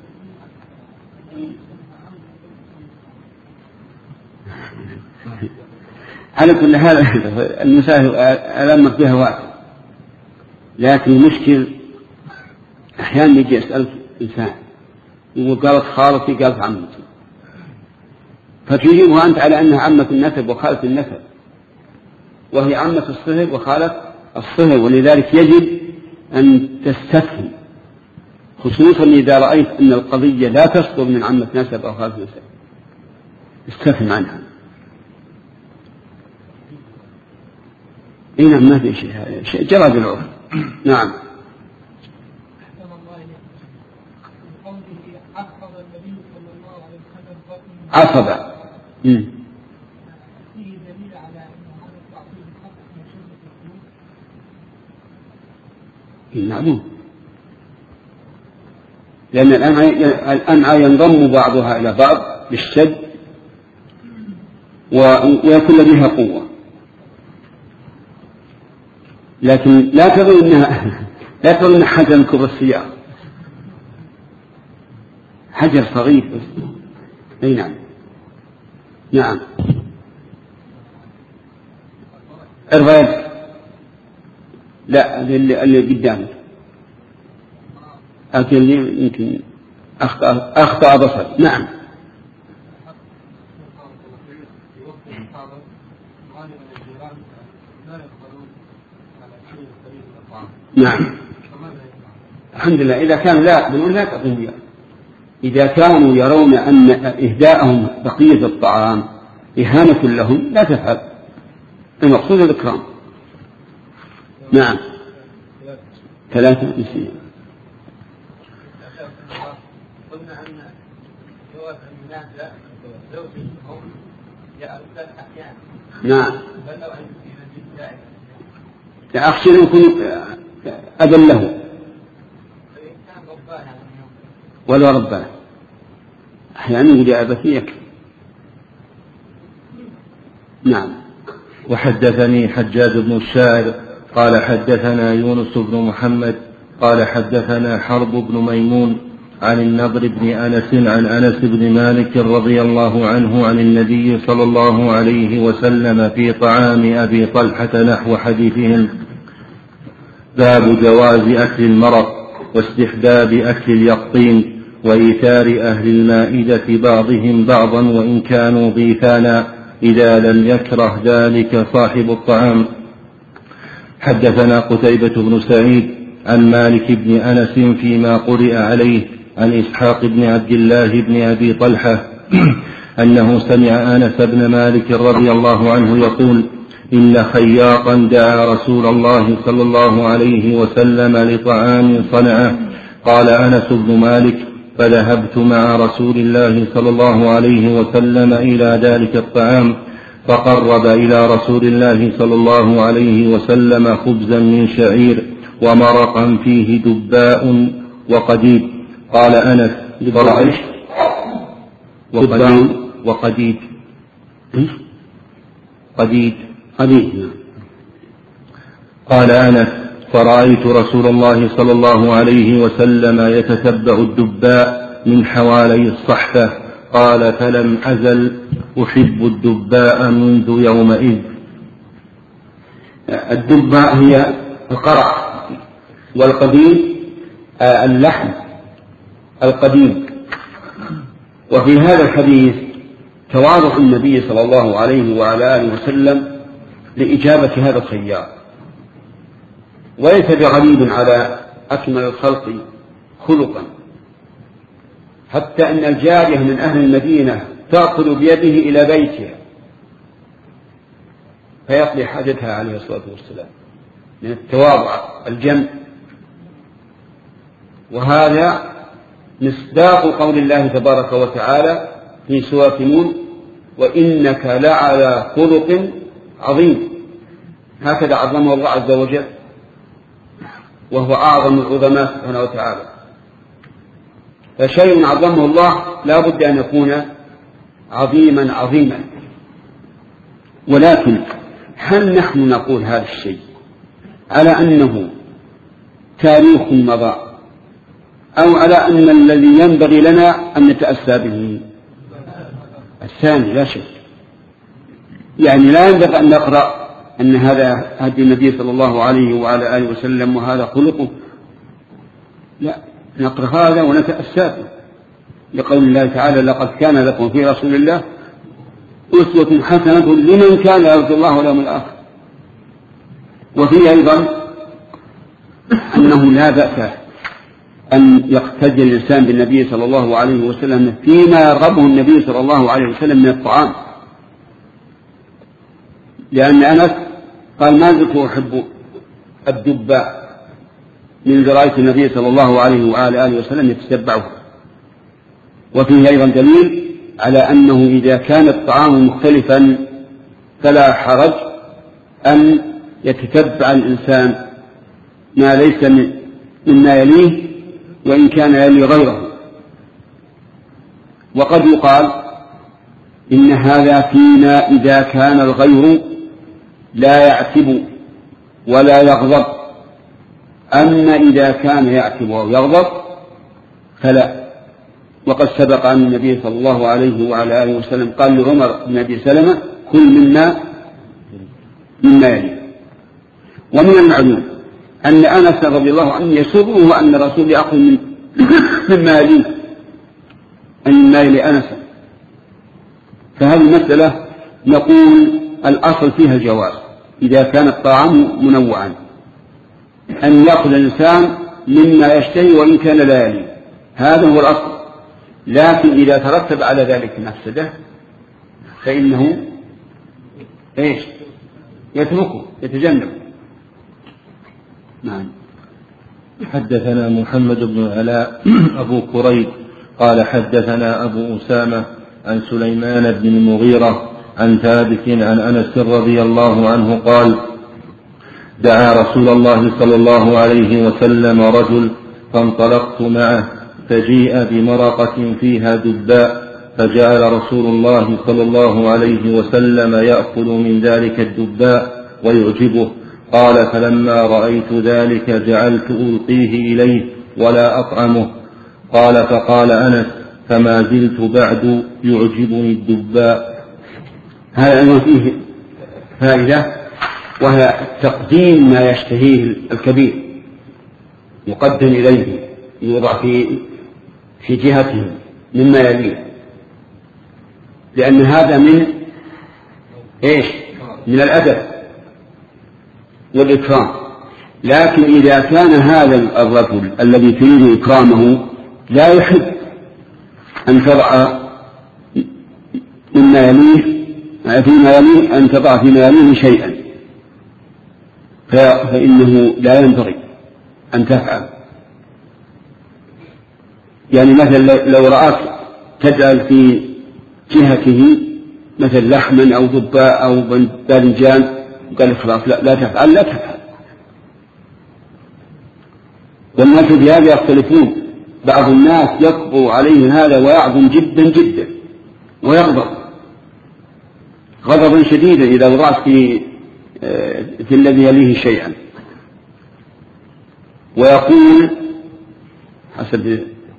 على كل حال المسائل الأمر فيها واحد، لكن المشكل أحيانا يجي يسأل إنسان يقول قالت خالتي قالت عمتي، فتجيبها أنت على أنها عمة النسب وخالة النسب، وهي عمة الصهر وخالة الصهر، ولذلك يجب أن تستفهم، خصوصا إذا رأيت أن القضية لا تصدر من عمة نسب أو خالة نسب، استفهم عنها. إيه نعم، ما في شيء، شيء جرى بالعرف. نعم. عصب. امم معلوم، لأن الأمعاء ينضم بعضها إلى بعض بالشد ويكون بها قوة، لكن لا تظن إنها لا تظن إنها حجر من كبر السيارة، حجر صغير بس. أي نعم. نعم. الرجل لا، اللي, اللي قدامك أكل لي يمكن أخطأ أخطأ بصر. نعم. نعم. الحمد لله. إذا كان لا بنقول لا تقوم، إذا كانوا يرون أن إهداءهم بقية الطعام إهانة لهم لا تفعل، المقصود الإكرام. نعم. ثلاثة نسيان. قلنا أن جواز أن ينادى زوج الأم نعم. أخشى أن يكون أبا له ولا ربنا، أحيانا يقول يا أبا فيك. نعم.
وحدثني حجاج بن الشاعر قال حدثنا يونس بن محمد قال حدثنا حرب بن ميمون عن النضر بن أنس عن أنس بن مالك رضي الله عنه عن النبي صلى الله عليه وسلم في طعام أبي طلحة نحو حديثهم. باب جواز أكل المرق واستحباب أكل اليقطين وإيثار أهل المائدة بعضهم بعضا وإن كانوا ضيفانا إذا لم يكره ذلك صاحب الطعام. حدثنا قتيبة بن سعيد عن مالك بن أنس فيما قرئ عليه عن إسحاق بن عبد الله بن أبي طلحة أنه سمع أنس بن مالك رضي الله عنه يقول إن خياطا دعا رسول الله صلى الله عليه وسلم لطعام صنعه. قال أنس بن مالك فذهبت مع رسول الله صلى الله عليه وسلم إلى ذلك الطعام فقرب إلى رسول الله صلى الله عليه وسلم خبزا من شعير ومرقا فيه دباء وقديد. قال أنس
دباء
وقديد وقديد قديد
قديد.
قال أنس فرأيت رسول الله صلى الله عليه وسلم يتتبع الدباء من حوالي الصحفة. قال فلم أزل أحب الدباء منذ يومئذ.
الدباء هي القرع والقديد اللحم القديم. وفي هذا الحديث تواضع النبي صلى الله عليه وعلى آله وسلم لإجابة هذا الخيار، وليس بغريب على أكمل الخلق خلقا، حتى أن الجارية من أهل المدينة تأخذ بيده إلى بيتها فيقضي حاجتها عليه الصلاة والسلام من التواضع الجم. وهذا مصداق قول الله تبارك وتعالى في سورة نون وإنك لعلى خلق عظيم. هكذا عظمه الله عز وجل، وهو أعظم العظماء سبحانه وتعالى. فشيء عظمه الله لا بد أن يكون عظيما عظيما. ولكن هل نحن نقول هذا الشيء على أنه تاريخ مضى أو على أن الذي ينبغي لنا أن نتأسى به؟ الثاني لا شك. يعني لا ينبغي أن نقرأ أن هذا هدي النبي صلى الله عليه وعلى آله وسلم وهذا خلقه، لا، نقرأ هذا ونتأسى به لقول الله تعالى لقد كان لكم في رسول الله أسوة حسنة لمن كان يرجو الله واليوم الآخر. وفيه أيضا أنه لا بأس أن يقتدي الإنسان بالنبي صلى الله عليه وسلم فيما يرغبه النبي صلى الله عليه وسلم من الطعام، لأن أنس قال ما زلت أحب الدباء من رأيت النبي صلى الله عليه وعلى آله وسلم يتتبعه. وفيه أيضا دليل على أنه إذا كان الطعام مختلفا فلا حرج أن يتتبع الإنسان ما ليس مما يليه وإن كان يلي غيره. وقد يقال إن هذا فيما إذا كان الغير لا يعتب ولا يغضب، أما إذا كان يعتب أو يغضب فلا. وقد سبق أن النبي صلى الله عليه وعلى آله وسلم قال لعمر بن أبي سلمة كل مما مما يلي. ومن المعلوم أن أنس رضي الله عنه يسره أن الرسول يأخذ من مما يليه أن مما يلي أنس. فهذه المسألة نقول الأصل فيها الجواز إذا كان الطعام منوعا، أن يأخذ الإنسان مما يشتهي وإن كان لا يليه، هذا هو الأصل. لكن إذا ترتب على ذلك مفسدة فإنه إيش يتركه يتجنب. نعم.
حدثنا محمد بن علاء أبو كريب قال حدثنا أبو أسامة عن سليمان بن المغيرة عن ثابت عن أنس رضي الله عنه قال دعا رسول الله صلى الله عليه وسلم رجل فانطلقت معه فجيء بمرقة فيها دباء فجعل رسول الله صلى الله عليه وسلم يأكل من ذلك الدباء ويعجبه. قال فلما رأيت ذلك جعلت ألقيه إليه ولا أطعمه. قال فقال أنس فما زلت بعد يعجبني الدباء.
هذا أيضا فيه فائدة، وهي تقديم ما يشتهيه الكبير يقدم إليه، يوضع في في جهته مما يليه، لأن هذا من إيش؟ من الأدب والإكرام. لكن إذا كان هذا الرجل الذي تريد إكرامه لا يحب أن تضع مما يليه فيما يليه أن تضع فيما يليه شيئا، فإنه لا ينبغي أن تفعل. يعني مثلا لو رأت تجعل في جهته مثل لحما أو دباء أو باذنجان قال خلاص لا, لا تفعل لا تفعل. والناس في هذا يختلفون، بعض الناس يكبر عليه هذا ويعظم جدا جدا ويغضب غضبا شديدا إذا وضعت في في الذي يليه شيئا، ويقول حسب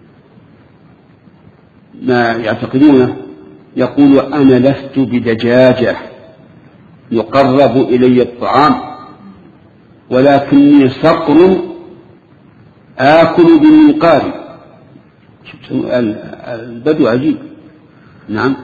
ما يعتقدونه يقول أنا لست بدجاجة يقرب إلي الطعام ولكني صقر آكل بالمنقار. البدو عجيب. نعم.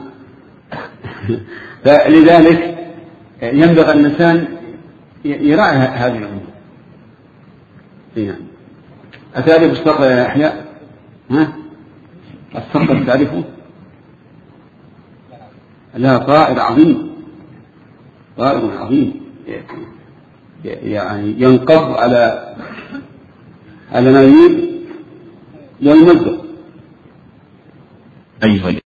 فلذلك ينبغي الإنسان يراعي هذه الأمور. نعم. أتعرف الصقر يا أحياء؟ ها؟ الصقر تعرفه؟ لا، طائر عظيم، طائر عظيم يعني ينقض على على ما يريد ويمزق.
أيها